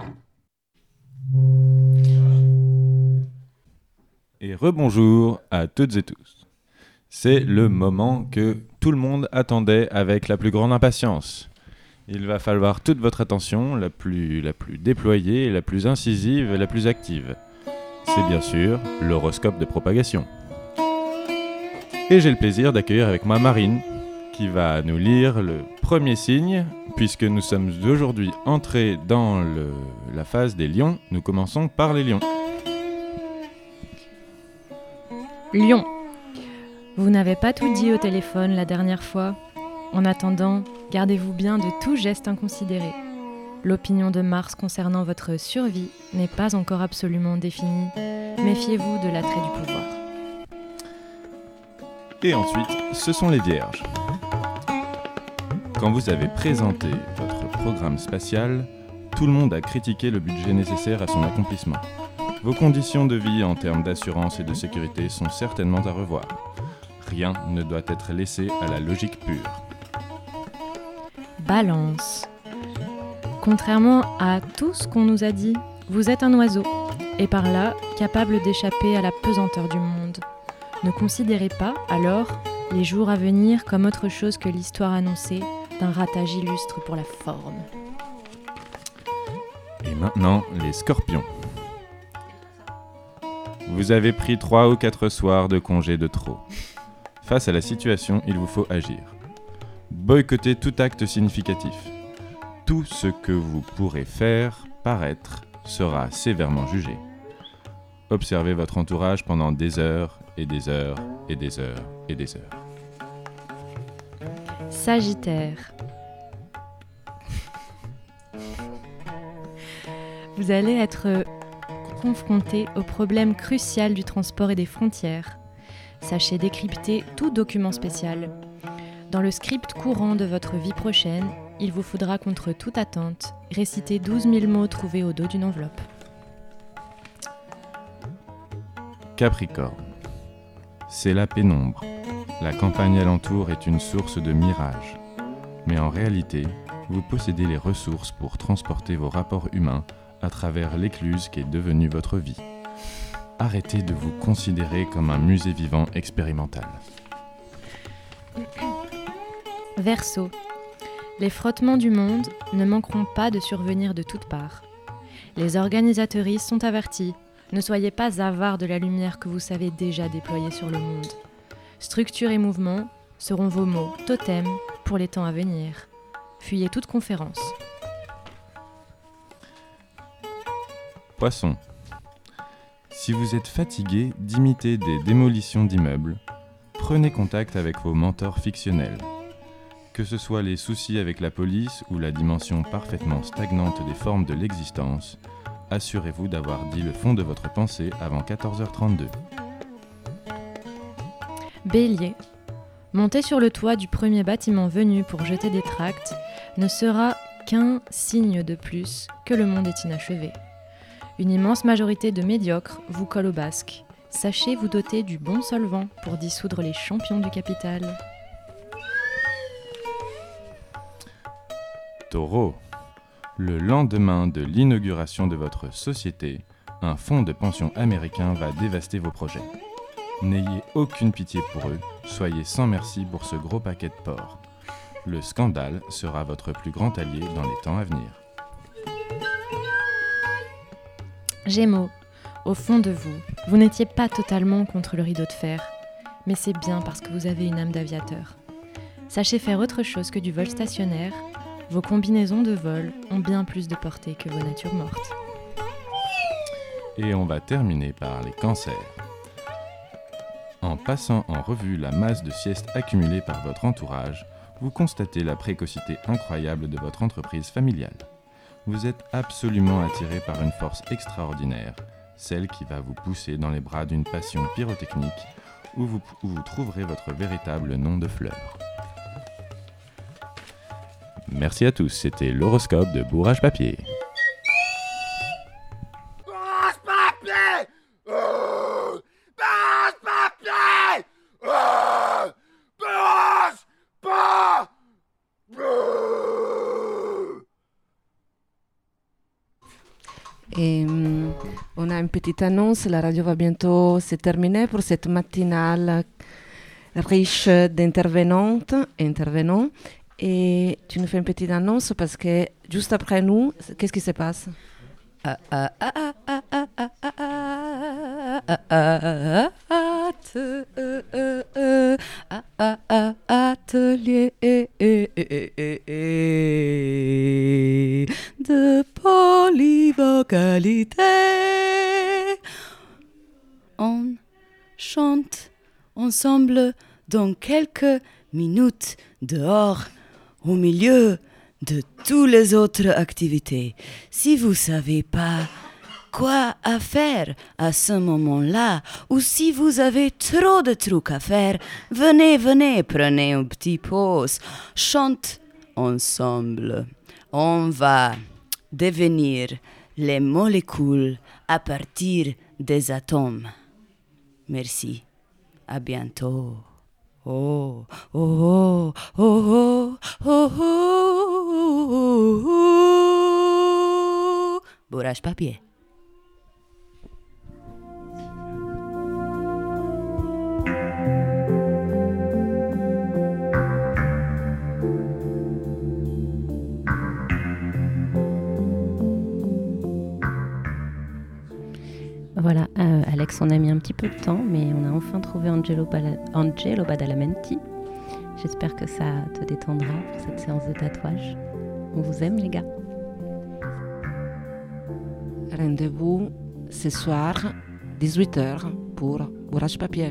Et rebonjour à toutes et tous. C'est le moment que tout le monde attendait avec la plus grande impatience. Il va falloir toute votre attention, la plus déployée, la plus incisive et la plus active. C'est bien sûr l'horoscope de propagation. Et j'ai le plaisir d'accueillir avec moi Marine, qui va nous lire le premier signe. Puisque nous sommes aujourd'hui entrés dans la phase des lions, nous commençons par les lions. Lion. Vous n'avez pas tout dit au téléphone la dernière fois. En attendant, gardez-vous bien de tout geste inconsidéré. L'opinion de Mars concernant votre survie n'est pas encore absolument définie. Méfiez-vous de l'attrait du pouvoir. Et ensuite, ce sont les vierges. Quand vous avez présenté votre programme spatial, tout le monde a critiqué le budget nécessaire à son accomplissement. Vos conditions de vie en termes d'assurance et de sécurité sont certainement à revoir. Rien ne doit être laissé à la logique pure. Balance. Contrairement à tout ce qu'on nous a dit, vous êtes un oiseau, et par là, capable d'échapper à la pesanteur du monde. Ne considérez pas, alors, les jours à venir comme autre chose que l'histoire annoncée d'un ratage illustre pour la forme. Et maintenant, les scorpions. Vous avez pris 3 ou 4 soirs de congé de trop. Face à la situation, il vous faut agir. Boycottez tout acte significatif. Tout ce que vous pourrez faire, paraître, sera sévèrement jugé. Observez votre entourage pendant des heures et des heures et des heures et des heures. Sagittaire. Vous allez être confronté au problème crucial du transport et des frontières. Sachez décrypter tout document spécial. Dans le script courant de votre vie prochaine, il vous faudra, contre toute attente, réciter 12 000 mots trouvés au dos d'une enveloppe. Capricorne. C'est la pénombre. La campagne alentour est une source de mirages. Mais en réalité, vous possédez les ressources pour transporter vos rapports humains à travers l'écluse qu'est devenue votre vie. Arrêtez de vous considérer comme un musée vivant expérimental. Verseau. Les frottements du monde ne manqueront pas de survenir de toutes parts. Les organisateuristes sont avertis. Ne soyez pas avares de la lumière que vous savez déjà déployer sur le monde. Structure et mouvement seront vos mots totems pour les temps à venir. Fuyez toute conférence. Poisson. Si vous êtes fatigué d'imiter des démolitions d'immeubles, prenez contact avec vos mentors fictionnels. Que ce soit les soucis avec la police ou la dimension parfaitement stagnante des formes de l'existence, assurez-vous d'avoir dit le fond de votre pensée avant 14h32. Bélier. Montez sur le toit du premier bâtiment venu pour jeter des tracts. ne sera qu'un signe de plus que le monde est inachevé. Une immense majorité de médiocres vous colle au basque. Sachez vous doter du bon solvant pour dissoudre les champions du capital. Taureau, le lendemain de l'inauguration de votre société, un fonds de pension américain va dévaster vos projets. N'ayez aucune pitié pour eux, soyez sans merci pour ce gros paquet de porc. Le scandale sera votre plus grand allié dans les temps à venir. Gémeaux, au fond de vous, vous n'étiez pas totalement contre le rideau de fer, mais c'est bien parce que vous avez une âme d'aviateur. Sachez faire autre chose que du vol stationnaire, vos combinaisons de vol ont bien plus de portée que vos natures mortes. Et on va terminer par les cancers. En passant en revue la masse de siestes accumulées par votre entourage, vous constatez la précocité incroyable de votre entreprise familiale. Vous êtes absolument attiré par une force extraordinaire, celle qui va vous pousser dans les bras d'une passion pyrotechnique où vous trouverez votre véritable nom de fleur. Merci à tous, c'était l'horoscope de Bourrage Papier. Bourrage papier! Bourrage papier! Bourrage papier! Et on a une petite annonce, la radio va bientôt se terminer pour cette matinale riche d'intervenantes et intervenants. Et tu nous fais une petite annonce parce que juste après nous, qu'est-ce qui se passe? Atelier de polyvocalité. On chante ensemble dans quelques minutes dehors, au milieu de toutes les autres activités. Si vous savez pas quoi à faire à ce moment-là, ou si vous avez trop de trucs à faire, venez, prenez une petite pause, chante ensemble. On va devenir les molécules à partir des atomes. Merci. À bientôt. Oh, oh, oh, oh, oh, oh, oh. Bourrage papier. Voilà, Alex, on a mis un petit peu de temps, mais on a enfin trouvé Angelo Badalamenti. J'espère que ça te détendra pour cette séance de tatouage. On vous aime, les gars. Rendez-vous ce soir, 18h, pour Bourrage Papier.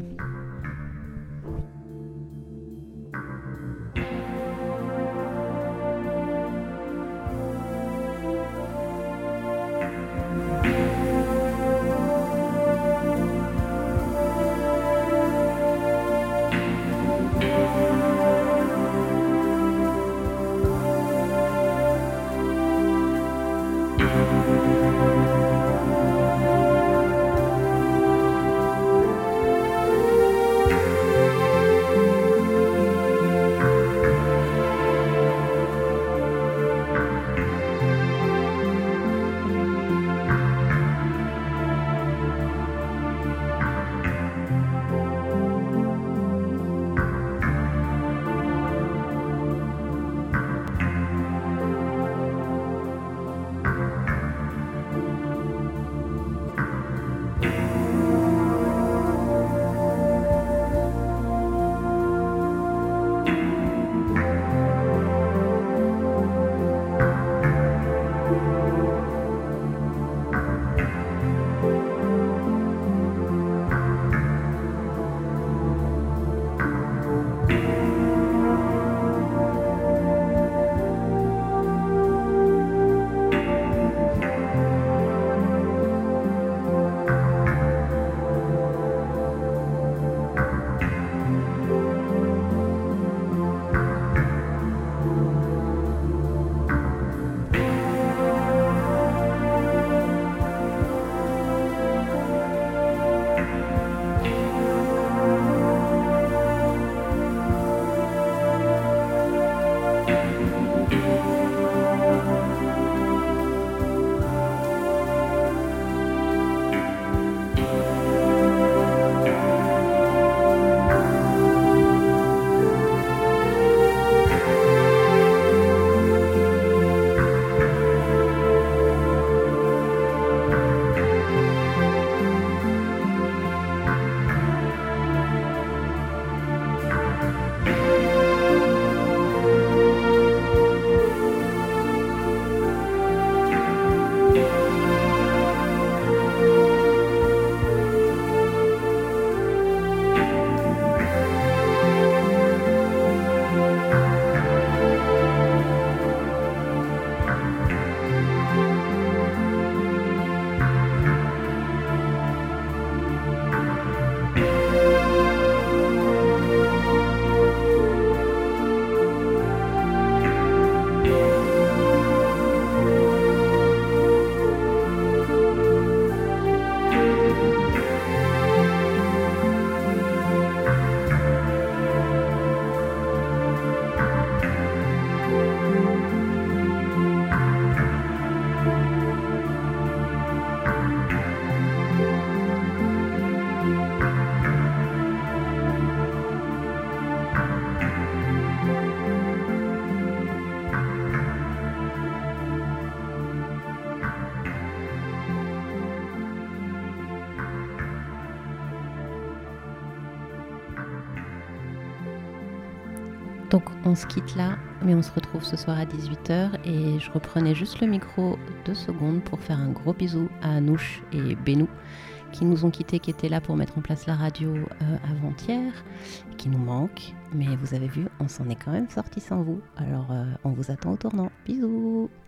Donc on se quitte là, mais on se retrouve ce soir à 18h et je reprenais juste le micro 2 secondes pour faire un gros bisou à Anouche et Benou qui nous ont quittés, qui étaient là pour mettre en place la radio avant-hier, qui nous manquent. Mais vous avez vu, on s'en est quand même sortis sans vous. Alors on vous attend au tournant. Bisous.